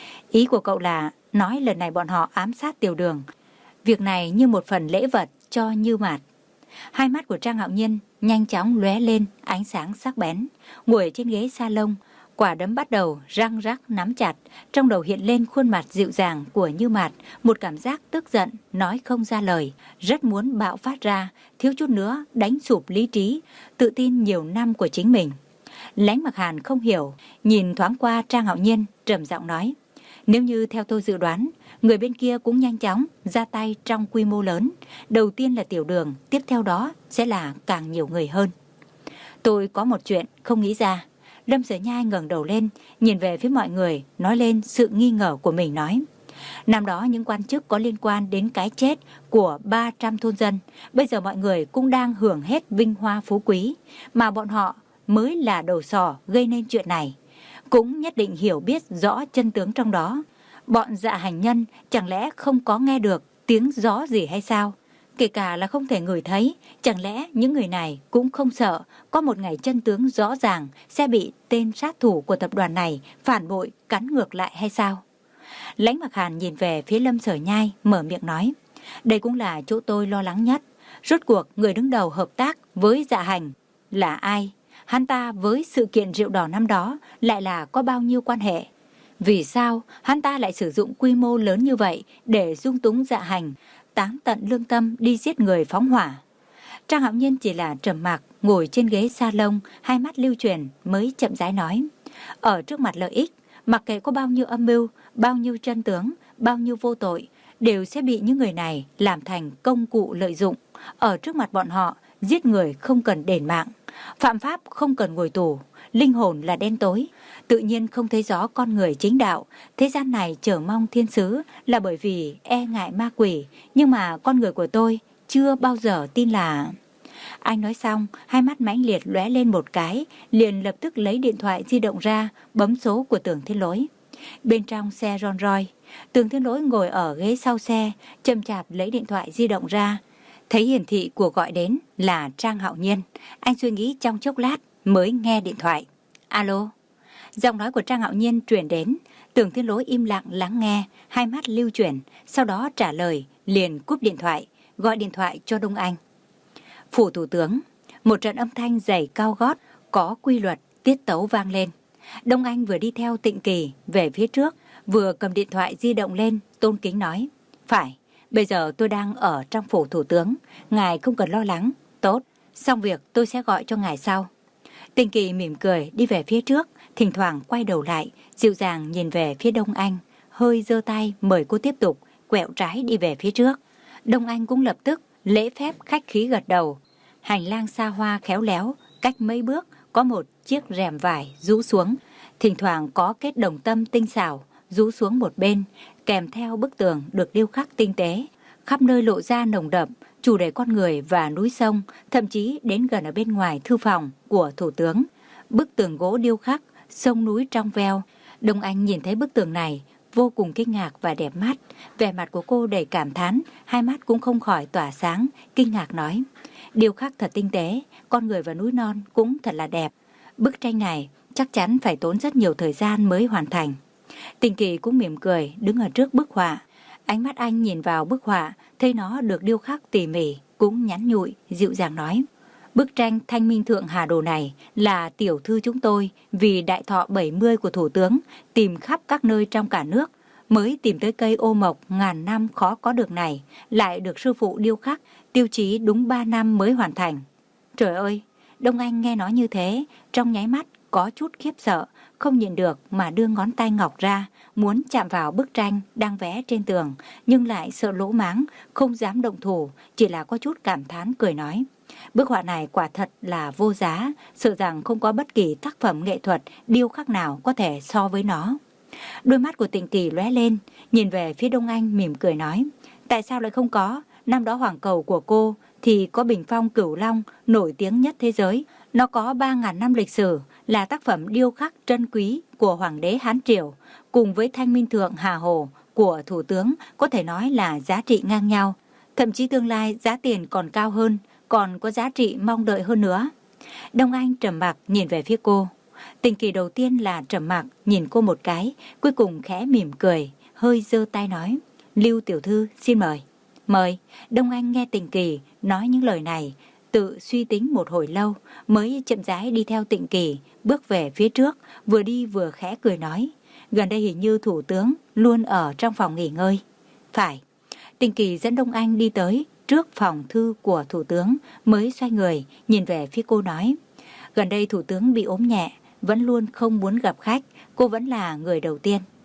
Ý của cậu là nói lần này bọn họ ám sát Tiểu Đường. Việc này như một phần lễ vật cho Như Mạt. Hai mắt của Trang Hạo Nhiên nhanh chóng lóe lên ánh sáng sắc bén. Ngồi trên ghế salon, quả đấm bắt đầu răng rắc nắm chặt. Trong đầu hiện lên khuôn mặt dịu dàng của Như Mạt, một cảm giác tức giận nói không ra lời, rất muốn bạo phát ra, thiếu chút nữa đánh sụp lý trí, tự tin nhiều năm của chính mình. Lãnh Mặc Hàn không hiểu, nhìn thoáng qua Trang Hạo Nhiên, trầm giọng nói. Nếu như theo tôi dự đoán, người bên kia cũng nhanh chóng ra tay trong quy mô lớn. Đầu tiên là Tiểu Đường, tiếp theo đó sẽ là càng nhiều người hơn. Tôi có một chuyện không nghĩ ra. Lâm Sở Nhai ngẩng đầu lên, nhìn về phía mọi người, nói lên sự nghi ngờ của mình nói. Năm đó những quan chức có liên quan đến cái chết của ba trăm thôn dân, bây giờ mọi người cũng đang hưởng hết vinh hoa phú quý, mà bọn họ mới là đầu sỏ gây nên chuyện này. Cũng nhất định hiểu biết rõ chân tướng trong đó. Bọn dạ hành nhân chẳng lẽ không có nghe được tiếng gió gì hay sao? Kể cả là không thể ngửi thấy, chẳng lẽ những người này cũng không sợ có một ngày chân tướng rõ ràng sẽ bị tên sát thủ của tập đoàn này phản bội cắn ngược lại hay sao? Lãnh Mặc Hàn nhìn về phía Lâm Sở Nhai, mở miệng nói. Đây cũng là chỗ tôi lo lắng nhất. Rốt cuộc người đứng đầu hợp tác với dạ hành là ai? Hắn ta với sự kiện rượu đỏ năm đó lại là có bao nhiêu quan hệ? Vì sao hắn ta lại sử dụng quy mô lớn như vậy để dung túng dạ hành, táng tận lương tâm đi giết người phóng hỏa? Trang Hạo Nhiên chỉ là trầm mặc ngồi trên ghế salon, hai mắt lưu chuyển mới chậm rãi nói. Ở trước mặt lợi ích, mặc kệ có bao nhiêu âm mưu, bao nhiêu chân tướng, bao nhiêu vô tội, đều sẽ bị những người này làm thành công cụ lợi dụng. Ở trước mặt bọn họ, giết người không cần đền mạng, phạm pháp không cần ngồi tù, linh hồn là đen tối, tự nhiên không thấy rõ con người chính đạo. Thế gian này chờ mong thiên sứ là bởi vì e ngại ma quỷ, nhưng mà con người của tôi chưa bao giờ tin là... Anh nói xong, hai mắt mãnh liệt lóe lên một cái, liền lập tức lấy điện thoại di động ra, bấm số của Tưởng Thiên Lỗi. Bên trong xe Rolls Royce, Tưởng Thiên Lỗi ngồi ở ghế sau xe, chậm chạp lấy điện thoại di động ra. Thấy hiển thị cuộc gọi đến là Trang Hạo Nhiên, anh suy nghĩ trong chốc lát mới nghe điện thoại. Alo. Giọng nói của Trang Hạo Nhiên truyền đến, Tưởng Thiên Lỗi im lặng lắng nghe, hai mắt lưu chuyển, sau đó trả lời, liền cúp điện thoại, gọi điện thoại cho Đông Anh. Phủ Thủ tướng, một trận âm thanh dày cao gót, có quy luật, tiết tấu vang lên. Đông Anh vừa đi theo Tịnh Kỳ về phía trước, vừa cầm điện thoại di động lên, tôn kính nói. Phải, bây giờ tôi đang ở trong Phủ Thủ tướng, ngài không cần lo lắng. Tốt, xong việc tôi sẽ gọi cho ngài sau. Tịnh Kỳ mỉm cười đi về phía trước, thỉnh thoảng quay đầu lại, dịu dàng nhìn về phía Đông Anh, hơi giơ tay mời cô tiếp tục, quẹo trái đi về phía trước. Đông Anh cũng lập tức lễ phép khách khí gật đầu. Hành lang xa hoa khéo léo, cách mấy bước có một chiếc rèm vải rũ xuống, thỉnh thoảng có kết đồng tâm tinh xảo rũ xuống một bên, kèm theo bức tường được điêu khắc tinh tế, khắp nơi lộ ra nồng đậm chủ đề con người và núi sông, thậm chí đến gần ở bên ngoài thư phòng của thủ tướng. Bức tường gỗ điêu khắc sông núi trong veo. Đông Anh nhìn thấy bức tường này vô cùng kinh ngạc và đẹp mắt. Vẻ mặt của cô đầy cảm thán, hai mắt cũng không khỏi tỏa sáng, kinh ngạc nói. Điêu khắc thật tinh tế, con người và núi non cũng thật là đẹp. Bức tranh này chắc chắn phải tốn rất nhiều thời gian mới hoàn thành. Tịnh Kỳ cũng mỉm cười, đứng ở trước bức họa. Ánh mắt anh nhìn vào bức họa, thấy nó được điêu khắc tỉ mỉ, cũng nhắn nhụi, dịu dàng nói. Bức tranh Thanh Minh Thượng Hà Đồ này là tiểu thư chúng tôi vì đại thọ bảy mươi của thủ tướng tìm khắp các nơi trong cả nước, mới tìm tới cây ô mộc ngàn năm khó có được này, lại được sư phụ điêu khắc, tiêu chí đúng ba năm mới hoàn thành. Trời ơi, Đông Anh nghe nói như thế, trong nháy mắt có chút khiếp sợ, không nhịn được mà đưa ngón tay ngọc ra, muốn chạm vào bức tranh đang vẽ trên tường, nhưng lại sợ lỗ máng, không dám động thủ, chỉ là có chút cảm thán cười nói. Bức họa này quả thật là vô giá, sợ rằng không có bất kỳ tác phẩm nghệ thuật điêu khắc nào có thể so với nó. Đôi mắt của Tịnh Kỳ lóe lên, nhìn về phía Đông Anh mỉm cười nói. Tại sao lại không có? Năm đó hoàng cầu của cô thì có bình phong Cửu Long nổi tiếng nhất thế giới. Nó có ba ngàn năm lịch sử, là tác phẩm điêu khắc trân quý của Hoàng đế Hán Triều, cùng với Thanh Minh Thượng Hà Hồ của Thủ tướng có thể nói là giá trị ngang nhau. Thậm chí tương lai giá tiền còn cao hơn, còn có giá trị mong đợi hơn nữa. Đông Anh trầm mặc nhìn về phía cô. Tịnh Kỳ đầu tiên là trầm mặc nhìn cô một cái, cuối cùng khẽ mỉm cười, hơi giơ tay nói. Lưu tiểu thư xin mời. Mời. Đông Anh nghe Tịnh Kỳ nói những lời này, tự suy tính một hồi lâu, mới chậm rãi đi theo Tịnh Kỳ, bước về phía trước, vừa đi vừa khẽ cười nói. Gần đây hình như thủ tướng luôn ở trong phòng nghỉ ngơi. Phải. Tịnh Kỳ dẫn Đông Anh đi tới trước phòng thư của thủ tướng, mới xoay người, nhìn về phía cô nói. Gần đây thủ tướng bị ốm nhẹ, vẫn luôn không muốn gặp khách, cô vẫn là người đầu tiên.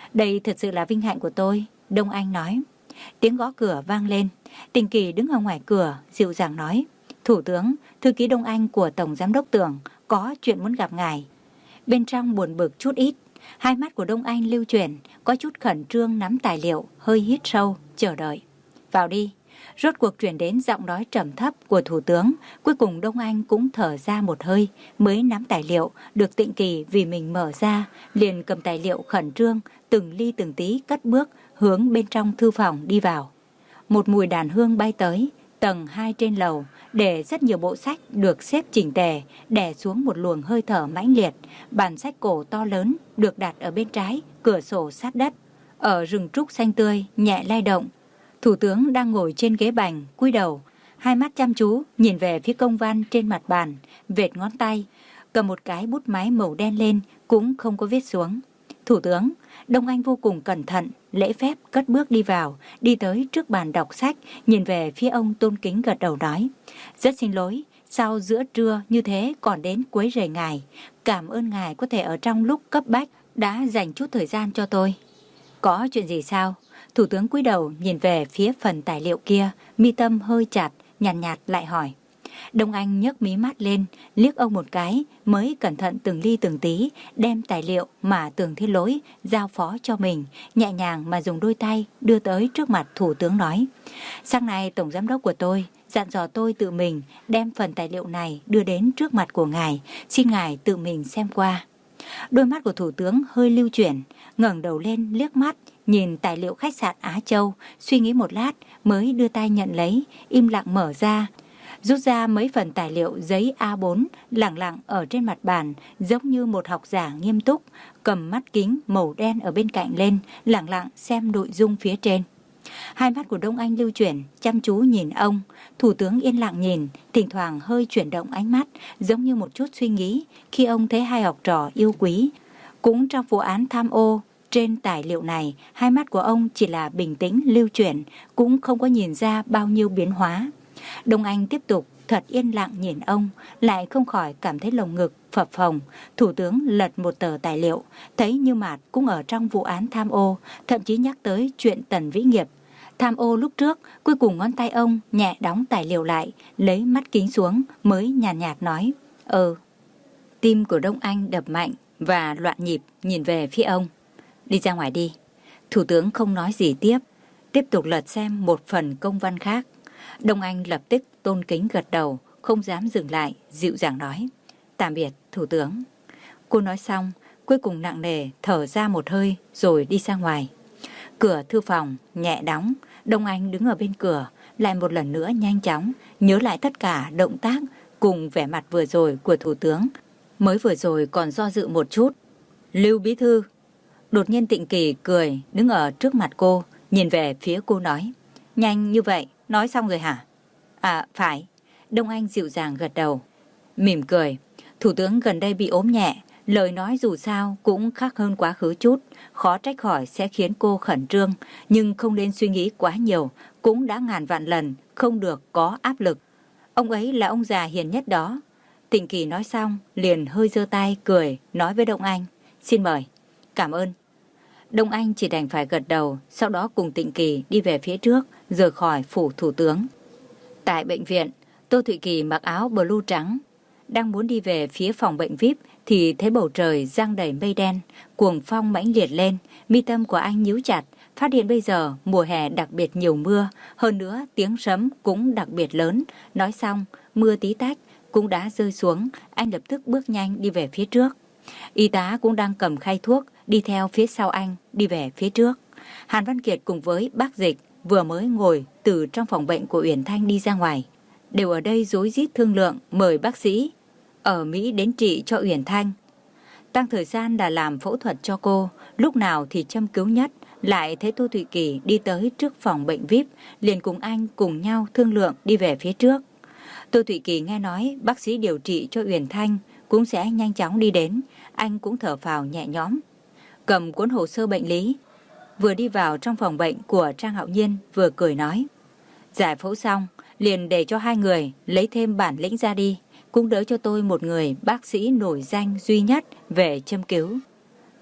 Đây thật sự là vinh hạnh của tôi, Đông Anh nói. Tiếng gõ cửa vang lên. Tình Kỳ đứng ở ngoài cửa, dịu dàng nói: Thủ tướng, thư ký Đông Anh của Tổng Giám đốc Tưởng có chuyện muốn gặp ngài. Bên trong buồn bực chút ít, hai mắt của Đông Anh lưu chuyển, có chút khẩn trương nắm tài liệu, hơi hít sâu, chờ đợi. Vào đi. Rốt cuộc truyền đến giọng nói trầm thấp của Thủ tướng. Cuối cùng Đông Anh cũng thở ra một hơi, mới nắm tài liệu, được Tịnh Kỳ vì mình mở ra, liền cầm tài liệu khẩn trương, từng ly từng tí cất bước, hướng bên trong thư phòng đi vào. Một mùi đàn hương bay tới, tầng hai trên lầu, để rất nhiều bộ sách được xếp chỉnh tề, đè xuống một luồng hơi thở mãnh liệt. Bàn sách cổ to lớn được đặt ở bên trái, cửa sổ sát đất. Ở rừng trúc xanh tươi, nhẹ lay động. Thủ tướng đang ngồi trên ghế bành, cúi đầu, hai mắt chăm chú nhìn về phía công văn trên mặt bàn, vệt ngón tay, cầm một cái bút máy màu đen lên, cũng không có viết xuống. Thủ tướng, Đông Anh vô cùng cẩn thận, lễ phép cất bước đi vào, đi tới trước bàn đọc sách, nhìn về phía ông tôn kính gật đầu nói: Rất xin lỗi, sau giữa trưa như thế còn đến quấy rầy ngài. Cảm ơn ngài có thể ở trong lúc cấp bách đã dành chút thời gian cho tôi. Có chuyện gì sao? Thủ tướng cúi đầu nhìn về phía phần tài liệu kia, mi tâm hơi chặt, nhàn nhạt, nhạt lại hỏi. Đông Anh nhấc mí mắt lên, liếc ông một cái, mới cẩn thận từng ly từng tí, đem tài liệu mà Tưởng Thiên Lỗi giao phó cho mình, nhẹ nhàng mà dùng đôi tay đưa tới trước mặt Thủ tướng nói: Sáng nay Tổng Giám đốc của tôi dặn dò tôi tự mình đem phần tài liệu này đưa đến trước mặt của ngài, xin ngài tự mình xem qua. Đôi mắt của Thủ tướng hơi lưu chuyển, ngẩng đầu lên liếc mắt, nhìn tài liệu khách sạn Á Châu, suy nghĩ một lát mới đưa tay nhận lấy, im lặng mở ra, rút ra mấy phần tài liệu giấy A bốn, lẳng lặng ở trên mặt bàn, giống như một học giả nghiêm túc, cầm mắt kính màu đen ở bên cạnh lên, lẳng lặng xem nội dung phía trên. Hai mắt của Đông Anh lưu chuyển, chăm chú nhìn ông. Thủ tướng yên lặng nhìn, thỉnh thoảng hơi chuyển động ánh mắt, giống như một chút suy nghĩ khi ông thấy hai học trò yêu quý. Cũng trong vụ án tham ô, trên tài liệu này, hai mắt của ông chỉ là bình tĩnh lưu chuyển, cũng không có nhìn ra bao nhiêu biến hóa. Đông Anh tiếp tục thật yên lặng nhìn ông, lại không khỏi cảm thấy lồng ngực phập phồng. Thủ tướng lật một tờ tài liệu, thấy Như Mạt cũng ở trong vụ án tham ô, thậm chí nhắc tới chuyện Tần Vĩ Nghiệp tham ô lúc trước. Cuối cùng ngón tay ông nhẹ đóng tài liệu lại, lấy mắt kính xuống, mới nhàn nhạt, nhạt nói: Ừ. Tim của Đông Anh đập mạnh và loạn nhịp, nhìn về phía ông. Đi ra ngoài đi. Thủ tướng không nói gì tiếp, tiếp tục lật xem một phần công văn khác. Đông Anh lập tức tôn kính gật đầu, không dám dừng lại, dịu dàng nói: Tạm biệt, Thủ tướng. Cô nói xong, cuối cùng nặng nề thở ra một hơi rồi đi ra ngoài. Cửa thư phòng nhẹ đóng, Đông Anh đứng ở bên cửa, lại một lần nữa nhanh chóng nhớ lại tất cả động tác cùng vẻ mặt vừa rồi của Thủ tướng. Mới vừa rồi còn do dự một chút. Lưu Bí Thư. Đột nhiên Tịnh Kỳ cười, đứng ở trước mặt cô, nhìn về phía cô nói: Nhanh như vậy, nói xong rồi hả? À, phải. Đông Anh dịu dàng gật đầu, mỉm cười. Thủ tướng gần đây bị ốm nhẹ, lời nói dù sao cũng khác hơn quá khứ chút, khó trách khỏi sẽ khiến cô khẩn trương, nhưng không nên suy nghĩ quá nhiều, cũng đã ngàn vạn lần không được có áp lực. Ông ấy là ông già hiền nhất đó. Tịnh Kỳ nói xong, liền hơi giơ tay cười, nói với Đông Anh: Xin mời. Cảm ơn. Đông Anh chỉ đành phải gật đầu, sau đó cùng Tịnh Kỳ đi về phía trước, rời khỏi phủ thủ tướng. Tại bệnh viện, Tô Thụy Kỳ mặc áo blue trắng, đang muốn đi về phía phòng bệnh vi ai pi thì thấy bầu trời giăng đầy mây đen, cuồng phong mãnh liệt lên, mi tâm của anh nhíu chặt, phát hiện bây giờ mùa hè đặc biệt nhiều mưa, hơn nữa tiếng sấm cũng đặc biệt lớn. Nói xong, mưa tí tách cũng đã rơi xuống, anh lập tức bước nhanh đi về phía trước. Y tá cũng đang cầm khay thuốc, đi theo phía sau anh, đi về phía trước. Hàn Văn Kiệt cùng với bác Dịch vừa mới ngồi từ trong phòng bệnh của Uyển Thanh đi ra ngoài, đều ở đây rối rít thương lượng mời bác sĩ ở Mỹ đến trị cho Uyển Thanh. Tăng thời gian là làm phẫu thuật cho cô, lúc nào thì châm cứu nhất. Lại thấy Tô Thụy Kỳ đi tới trước phòng bệnh vi ai pi, liền cùng anh cùng nhau thương lượng đi về phía trước. Tô Thụy Kỳ nghe nói bác sĩ điều trị cho Uyển Thanh cũng sẽ nhanh chóng đi đến, anh cũng thở phào nhẹ nhõm, cầm cuốn hồ sơ bệnh lý, vừa đi vào trong phòng bệnh của Trang Hạo Nhiên vừa cười nói: Giải phẫu xong, liền để cho hai người lấy thêm bản lĩnh ra đi, cũng đỡ cho tôi một người bác sĩ nổi danh duy nhất về châm cứu.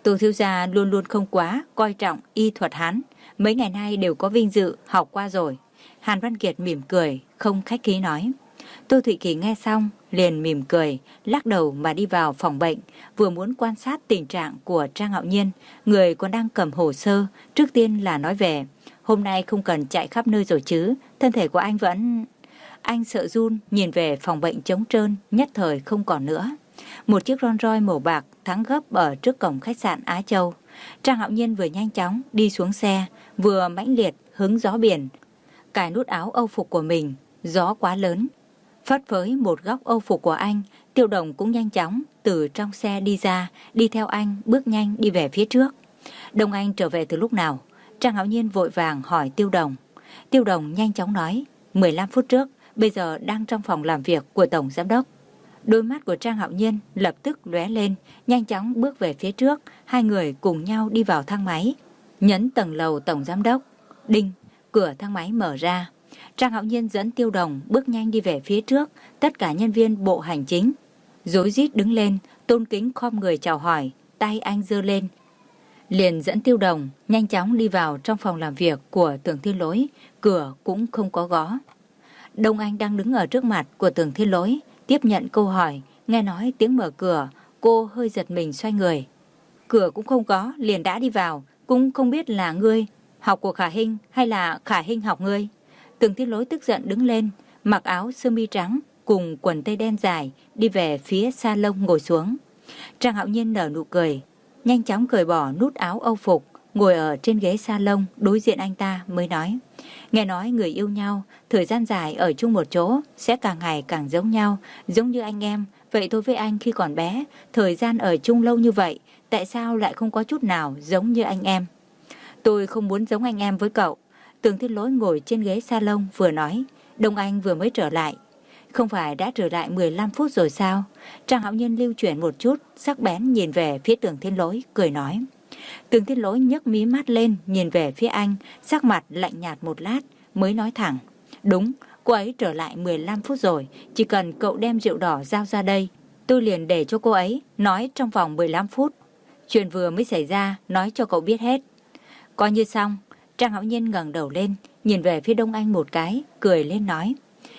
Tô thiếu gia luôn luôn không quá coi trọng y thuật Hán, mấy ngày nay đều có vinh dự học qua rồi. Hàn Văn Kiệt mỉm cười, không khách khí nói. Tô Thụy Kỳ nghe xong, liền mỉm cười, lắc đầu mà đi vào phòng bệnh, vừa muốn quan sát tình trạng của Trang Hạo Nhiên, người còn đang cầm hồ sơ, trước tiên là nói về. Hôm nay không cần chạy khắp nơi rồi chứ, thân thể của anh vẫn... Anh sợ run, nhìn về phòng bệnh trống trơn, nhất thời không còn nữa. Một chiếc Rolls Royce màu bạc thắng gấp ở trước cổng khách sạn Á Châu. Trang Hạo Nhiên vừa nhanh chóng đi xuống xe, vừa mãnh liệt hứng gió biển, cài nút áo âu phục của mình, gió quá lớn. Phất phới một góc âu phục của anh, Tiêu Đồng cũng nhanh chóng từ trong xe đi ra, đi theo anh bước nhanh đi về phía trước. Đông Anh trở về từ lúc nào? Trang Hạo Nhiên vội vàng hỏi Tiêu Đồng. Tiêu Đồng nhanh chóng nói, mười lăm phút trước, bây giờ đang trong phòng làm việc của Tổng Giám đốc. Đôi mắt của Trang Hạo Nhiên lập tức lóe lên, nhanh chóng bước về phía trước, hai người cùng nhau đi vào thang máy. Nhấn tầng lầu Tổng Giám đốc. Đinh, cửa thang máy mở ra. Trang Hạo Nhiên dẫn Tiêu Đồng bước nhanh đi về phía trước, tất cả nhân viên bộ hành chính rối rít đứng lên, tôn kính khom người chào hỏi, tay anh giơ lên. Liền dẫn Tiêu Đồng nhanh chóng đi vào trong phòng làm việc của Tưởng Thiên Lỗi, cửa cũng không có gõ. Đông Anh đang đứng ở trước mặt của Tưởng Thiên Lỗi, tiếp nhận câu hỏi, nghe nói tiếng mở cửa, cô hơi giật mình xoay người. Cửa cũng không có, liền đã đi vào, cũng không biết là ngươi học của Khả Hinh hay là Khả Hinh học ngươi. Tưởng Thiên Lỗi tức giận đứng lên, mặc áo sơ mi trắng cùng quần tây đen dài, đi về phía salon ngồi xuống. Trang Hạo Nhiên nở nụ cười, nhanh chóng cởi bỏ nút áo âu phục, ngồi ở trên ghế salon đối diện anh ta mới nói. Nghe nói người yêu nhau, thời gian dài ở chung một chỗ sẽ càng ngày càng giống nhau, giống như anh em. Vậy tôi với anh khi còn bé, thời gian ở chung lâu như vậy, tại sao lại không có chút nào giống như anh em? Tôi không muốn giống anh em với cậu. Tưởng Thiên Lỗi ngồi trên ghế salon vừa nói. Đông Anh vừa mới trở lại. Không phải đã trở lại mười lăm phút rồi sao? Trang Hạo Nhiên lưu chuyển một chút, sắc bén nhìn về phía Tưởng Thiên Lỗi, cười nói. Tưởng Thiên Lỗi nhấc mí mắt lên, nhìn về phía anh, sắc mặt lạnh nhạt một lát, mới nói thẳng. Đúng, cô ấy trở lại mười lăm phút rồi, chỉ cần cậu đem rượu đỏ giao ra đây, tôi liền để cho cô ấy nói trong vòng mười lăm phút. Chuyện vừa mới xảy ra, nói cho cậu biết hết. Coi như xong. Trang Hạo Nhiên ngẩng đầu lên, nhìn về phía Đông Anh một cái, cười lên nói.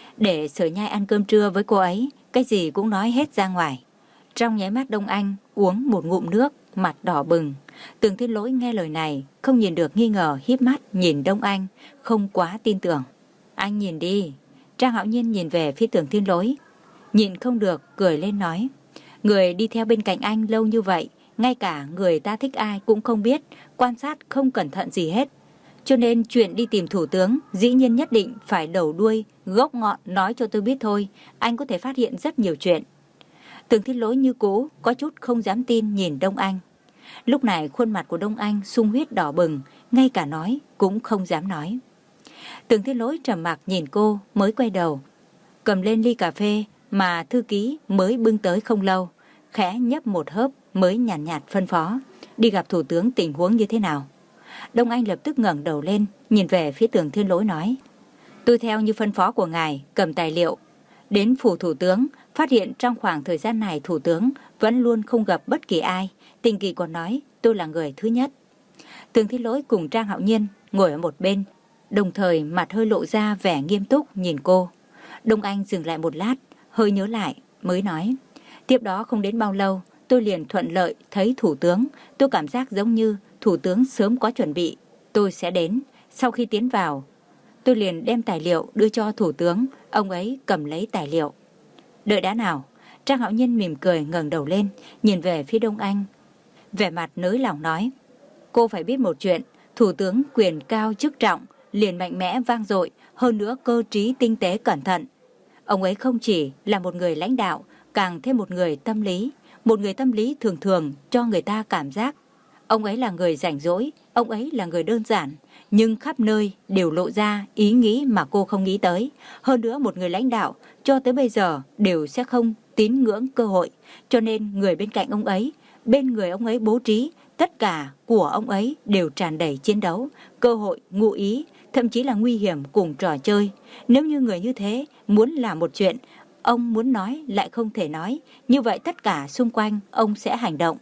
Để Sở Nhai ăn cơm trưa với cô ấy, cái gì cũng nói hết ra ngoài. Trong nháy mắt Đông Anh uống một ngụm nước, mặt đỏ bừng. Tưởng Thiên Lỗi nghe lời này, không nhìn được nghi ngờ, híp mắt nhìn Đông Anh, không quá tin tưởng. Anh nhìn đi. Trang Hạo Nhiên nhìn về phía Tưởng Thiên Lỗi, nhìn không được, cười lên nói. Người đi theo bên cạnh anh lâu như vậy, ngay cả người ta thích ai cũng không biết, quan sát không cẩn thận gì hết. Cho nên chuyện đi tìm thủ tướng dĩ nhiên nhất định phải đầu đuôi, gốc ngọn nói cho tôi biết thôi. Anh có thể phát hiện rất nhiều chuyện. Tưởng Thiên Lỗi như cũ, có chút không dám tin nhìn Đông Anh. Lúc này khuôn mặt của Đông Anh sung huyết đỏ bừng, ngay cả nói cũng không dám nói. Tưởng Thiên Lỗi trầm mặc nhìn cô, mới quay đầu, cầm lên ly cà phê mà thư ký mới bưng tới không lâu, khẽ nhấp một hớp mới nhàn nhạt, nhạt phân phó. Đi gặp thủ tướng tình huống như thế nào? Đông Anh lập tức ngẩng đầu lên, nhìn về phía Tưởng Thiên Lỗi nói. Tôi theo như phân phó của ngài, cầm tài liệu đến phủ thủ tướng, phát hiện trong khoảng thời gian này thủ tướng vẫn luôn không gặp bất kỳ ai. Tình Kỳ còn nói tôi là người thứ nhất. Tưởng Thiên Lỗi cùng Trang Hạo Nhiên ngồi ở một bên, đồng thời mặt hơi lộ ra vẻ nghiêm túc nhìn cô. Đông Anh dừng lại một lát, hơi nhớ lại, mới nói. Tiếp đó không đến bao lâu, tôi liền thuận lợi thấy thủ tướng. Tôi cảm giác giống như thủ tướng sớm có chuẩn bị, tôi sẽ đến. Sau khi tiến vào, tôi liền đem tài liệu đưa cho thủ tướng, ông ấy cầm lấy tài liệu. Đợi đã nào. Trang Hạo Nhiên mỉm cười ngẩng đầu lên, nhìn về phía Đông Anh, vẻ mặt nới lỏng nói. Cô phải biết một chuyện, thủ tướng quyền cao chức trọng, liền mạnh mẽ vang dội, hơn nữa cơ trí tinh tế cẩn thận. Ông ấy không chỉ là một người lãnh đạo, càng thêm một người tâm lý. Một người tâm lý thường thường cho người ta cảm giác ông ấy là người rảnh rỗi, ông ấy là người đơn giản, nhưng khắp nơi đều lộ ra ý nghĩ mà cô không nghĩ tới. Hơn nữa một người lãnh đạo cho tới bây giờ đều sẽ không tín ngưỡng cơ hội, cho nên người bên cạnh ông ấy, bên người ông ấy bố trí, tất cả của ông ấy đều tràn đầy chiến đấu, cơ hội, ngụ ý, thậm chí là nguy hiểm cùng trò chơi. Nếu như người như thế muốn làm một chuyện, ông muốn nói lại không thể nói, như vậy tất cả xung quanh ông sẽ hành động.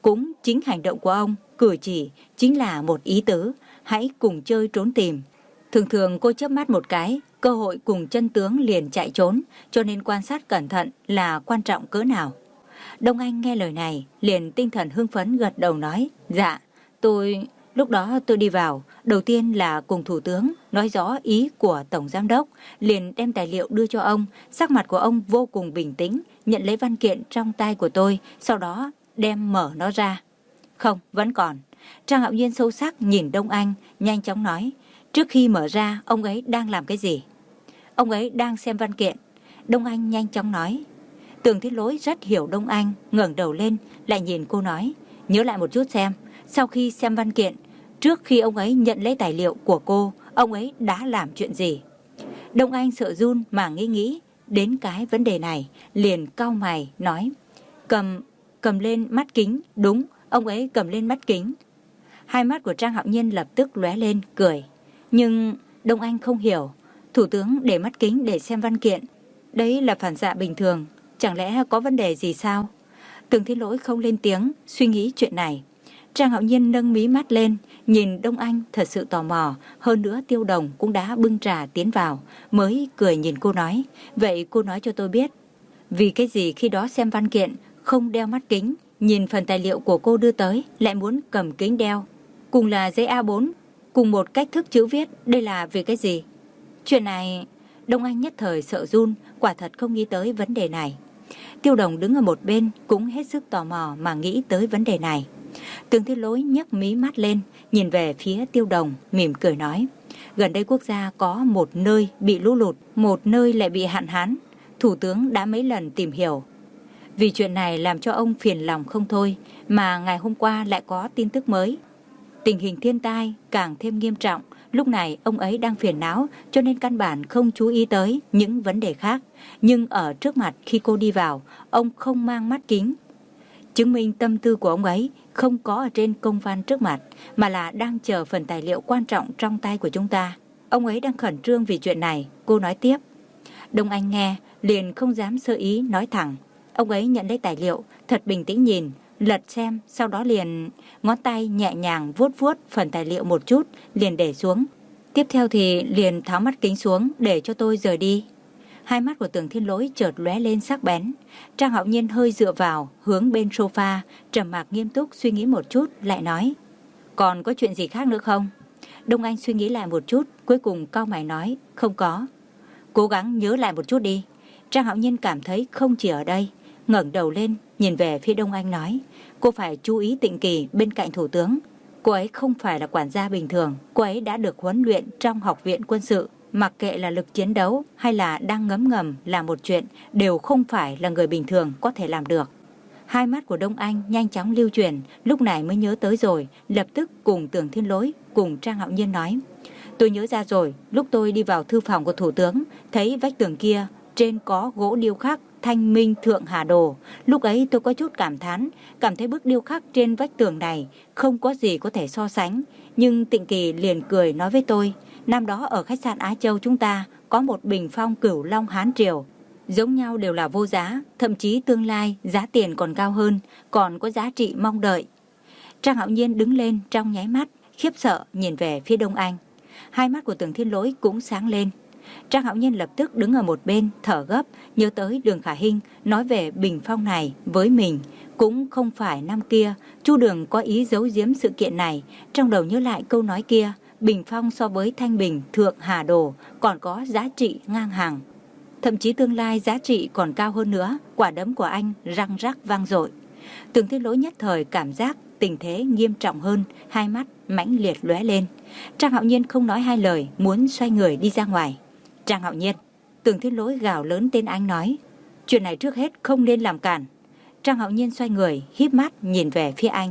cũng chính hành động của ông, cử chỉ chính là một ý tứ, hãy cùng chơi trốn tìm. Thường thường cô chớp mắt một cái, cơ hội cùng chân tướng liền chạy trốn, cho nên quan sát cẩn thận là quan trọng cỡ nào. Đông Anh nghe lời này, liền tinh thần hưng phấn gật đầu nói, dạ, tôi... Lúc đó tôi đi vào, đầu tiên là cùng thủ tướng nói rõ ý của tổng giám đốc, liền đem tài liệu đưa cho ông, sắc mặt của ông vô cùng bình tĩnh, nhận lấy văn kiện trong tay của tôi, sau đó đem mở nó ra. Không, vẫn còn. Trang Hạo Nhiên sâu sắc nhìn Đông Anh, nhanh chóng nói, trước khi mở ra, ông ấy đang làm cái gì? Ông ấy đang xem văn kiện. Đông Anh nhanh chóng nói. Tường Thiết Lỗi rất hiểu Đông Anh, ngẩng đầu lên, lại nhìn cô nói, nhớ lại một chút xem, sau khi xem văn kiện, trước khi ông ấy nhận lấy tài liệu của cô, ông ấy đã làm chuyện gì? Đông Anh sợ run mà nghĩ nghĩ đến cái vấn đề này, liền cau mày nói, cầm cầm lên mắt kính, đúng, ông ấy cầm lên mắt kính. Hai mắt của Trang Hạo Nhiên lập tức lóe lên, cười. Nhưng Đông Anh không hiểu, thủ tướng để mắt kính để xem văn kiện, đấy là phản xạ bình thường, chẳng lẽ có vấn đề gì sao? Tường Thiên Lỗi không lên tiếng, suy nghĩ chuyện này. Trang Hạo Nhiên nâng mí mắt lên, nhìn Đông Anh thật sự tò mò, hơn nữa Tiêu Đồng cũng đã bưng trà tiến vào, mới cười nhìn cô nói, vậy cô nói cho tôi biết, vì cái gì khi đó xem văn kiện không đeo mắt kính, nhìn phần tài liệu của cô đưa tới lại muốn cầm kính đeo, cùng là giấy A bốn, cùng một cách thức chữ viết, đây là vì cái gì? Chuyện này, Đông Anh nhất thời sợ run, quả thật không nghĩ tới vấn đề này. Tiêu Đồng đứng ở một bên cũng hết sức tò mò mà nghĩ tới vấn đề này. Tường Thiên Lỗi nhấc mí mắt lên, nhìn về phía Tiêu Đồng, mỉm cười nói, gần đây quốc gia có một nơi bị lũ lụt, một nơi lại bị hạn hán. Thủ tướng đã mấy lần tìm hiểu. Vì chuyện này làm cho ông phiền lòng không thôi, mà ngày hôm qua lại có tin tức mới. Tình hình thiên tai càng thêm nghiêm trọng, lúc này ông ấy đang phiền não, cho nên căn bản không chú ý tới những vấn đề khác. Nhưng ở trước mặt khi cô đi vào, ông không mang mắt kính, chứng minh tâm tư của ông ấy không có ở trên công văn trước mặt, mà là đang chờ phần tài liệu quan trọng trong tay của chúng ta. Ông ấy đang khẩn trương vì chuyện này, cô nói tiếp. Đông Anh nghe, liền không dám sơ ý nói thẳng. Ông ấy nhận lấy tài liệu, thật bình tĩnh nhìn, lật xem, sau đó liền ngón tay nhẹ nhàng vuốt vuốt phần tài liệu một chút, liền để xuống. Tiếp theo thì liền tháo mắt kính xuống để cho tôi rời đi. Hai mắt của Tường Thiên Lỗi chợt lóe lên sắc bén. Trang Hạo Nhiên hơi dựa vào, hướng bên sofa, trầm mặc nghiêm túc suy nghĩ một chút, lại nói, còn có chuyện gì khác nữa không? Đông Anh suy nghĩ lại một chút, cuối cùng cau mày nói, không có. Cố gắng nhớ lại một chút đi. Trang Hạo Nhiên cảm thấy không chỉ ở đây, ngẩng đầu lên, nhìn về phía Đông Anh nói, cô phải chú ý Tịnh Kỳ bên cạnh thủ tướng. Cô ấy không phải là quản gia bình thường, cô ấy đã được huấn luyện trong học viện quân sự. Mặc kệ là lực chiến đấu hay là đang ngấm ngầm làm một chuyện, đều không phải là người bình thường có thể làm được. Hai mắt của Đông Anh nhanh chóng lưu chuyển, lúc này mới nhớ tới rồi, lập tức cùng Tường Thiên Lỗi, cùng Trang Hạo Nhiên nói, tôi nhớ ra rồi, lúc tôi đi vào thư phòng của thủ tướng, thấy vách tường kia trên có gỗ điêu khắc Thanh Minh Thượng Hà Đồ. Lúc ấy tôi có chút cảm thán, cảm thấy bức điêu khắc trên vách tường này không có gì có thể so sánh. Nhưng Tịnh Kỳ liền cười nói với tôi, năm đó ở khách sạn Á Châu chúng ta có một bình phong Cửu Long Hán Triều, giống nhau đều là vô giá, thậm chí tương lai giá tiền còn cao hơn, còn có giá trị mong đợi. Trang Hạo Nhiên đứng lên trong nháy mắt, khiếp sợ nhìn về phía Đông Anh. Hai mắt của Tường Thiên Lỗi cũng sáng lên. Trang Hạo Nhiên lập tức đứng ở một bên thở gấp, nhớ tới Đường Khả Hinh nói về bình phong này với mình. Cũng không phải năm kia Chu Đường có ý giấu giếm sự kiện này, trong đầu nhớ lại câu nói kia, bình phong so với Thanh Bình Thượng Hà Đồ còn có giá trị ngang hàng, thậm chí tương lai giá trị còn cao hơn nữa. Quả đấm của anh răng rắc vang dội. Tường Thiên Lỗi nhất thời cảm giác tình thế nghiêm trọng hơn, hai mắt mãnh liệt lóe lên. Trang Hạo Nhiên không nói hai lời, muốn xoay người đi ra ngoài. Trang Hạo Nhiên, Tường Thiên Lỗi gào lớn tên anh nói, chuyện này trước hết không nên làm cản. Trang Hạo Nhiên xoay người, híp mắt nhìn về phía anh.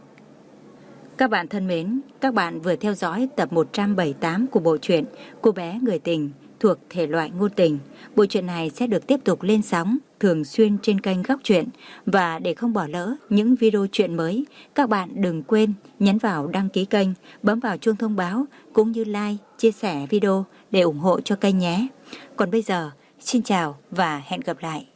Các bạn thân mến, các bạn vừa theo dõi tập một trăm bảy mươi tám của bộ truyện Cô bé người tình thuộc thể loại ngôn tình. Bộ truyện này sẽ được tiếp tục lên sóng thường xuyên trên kênh Góc Truyện. Và để không bỏ lỡ những video truyện mới, các bạn đừng quên nhấn vào đăng ký kênh, bấm vào chuông thông báo cũng như like, chia sẻ video để ủng hộ cho kênh nhé. Còn bây giờ, xin chào và hẹn gặp lại.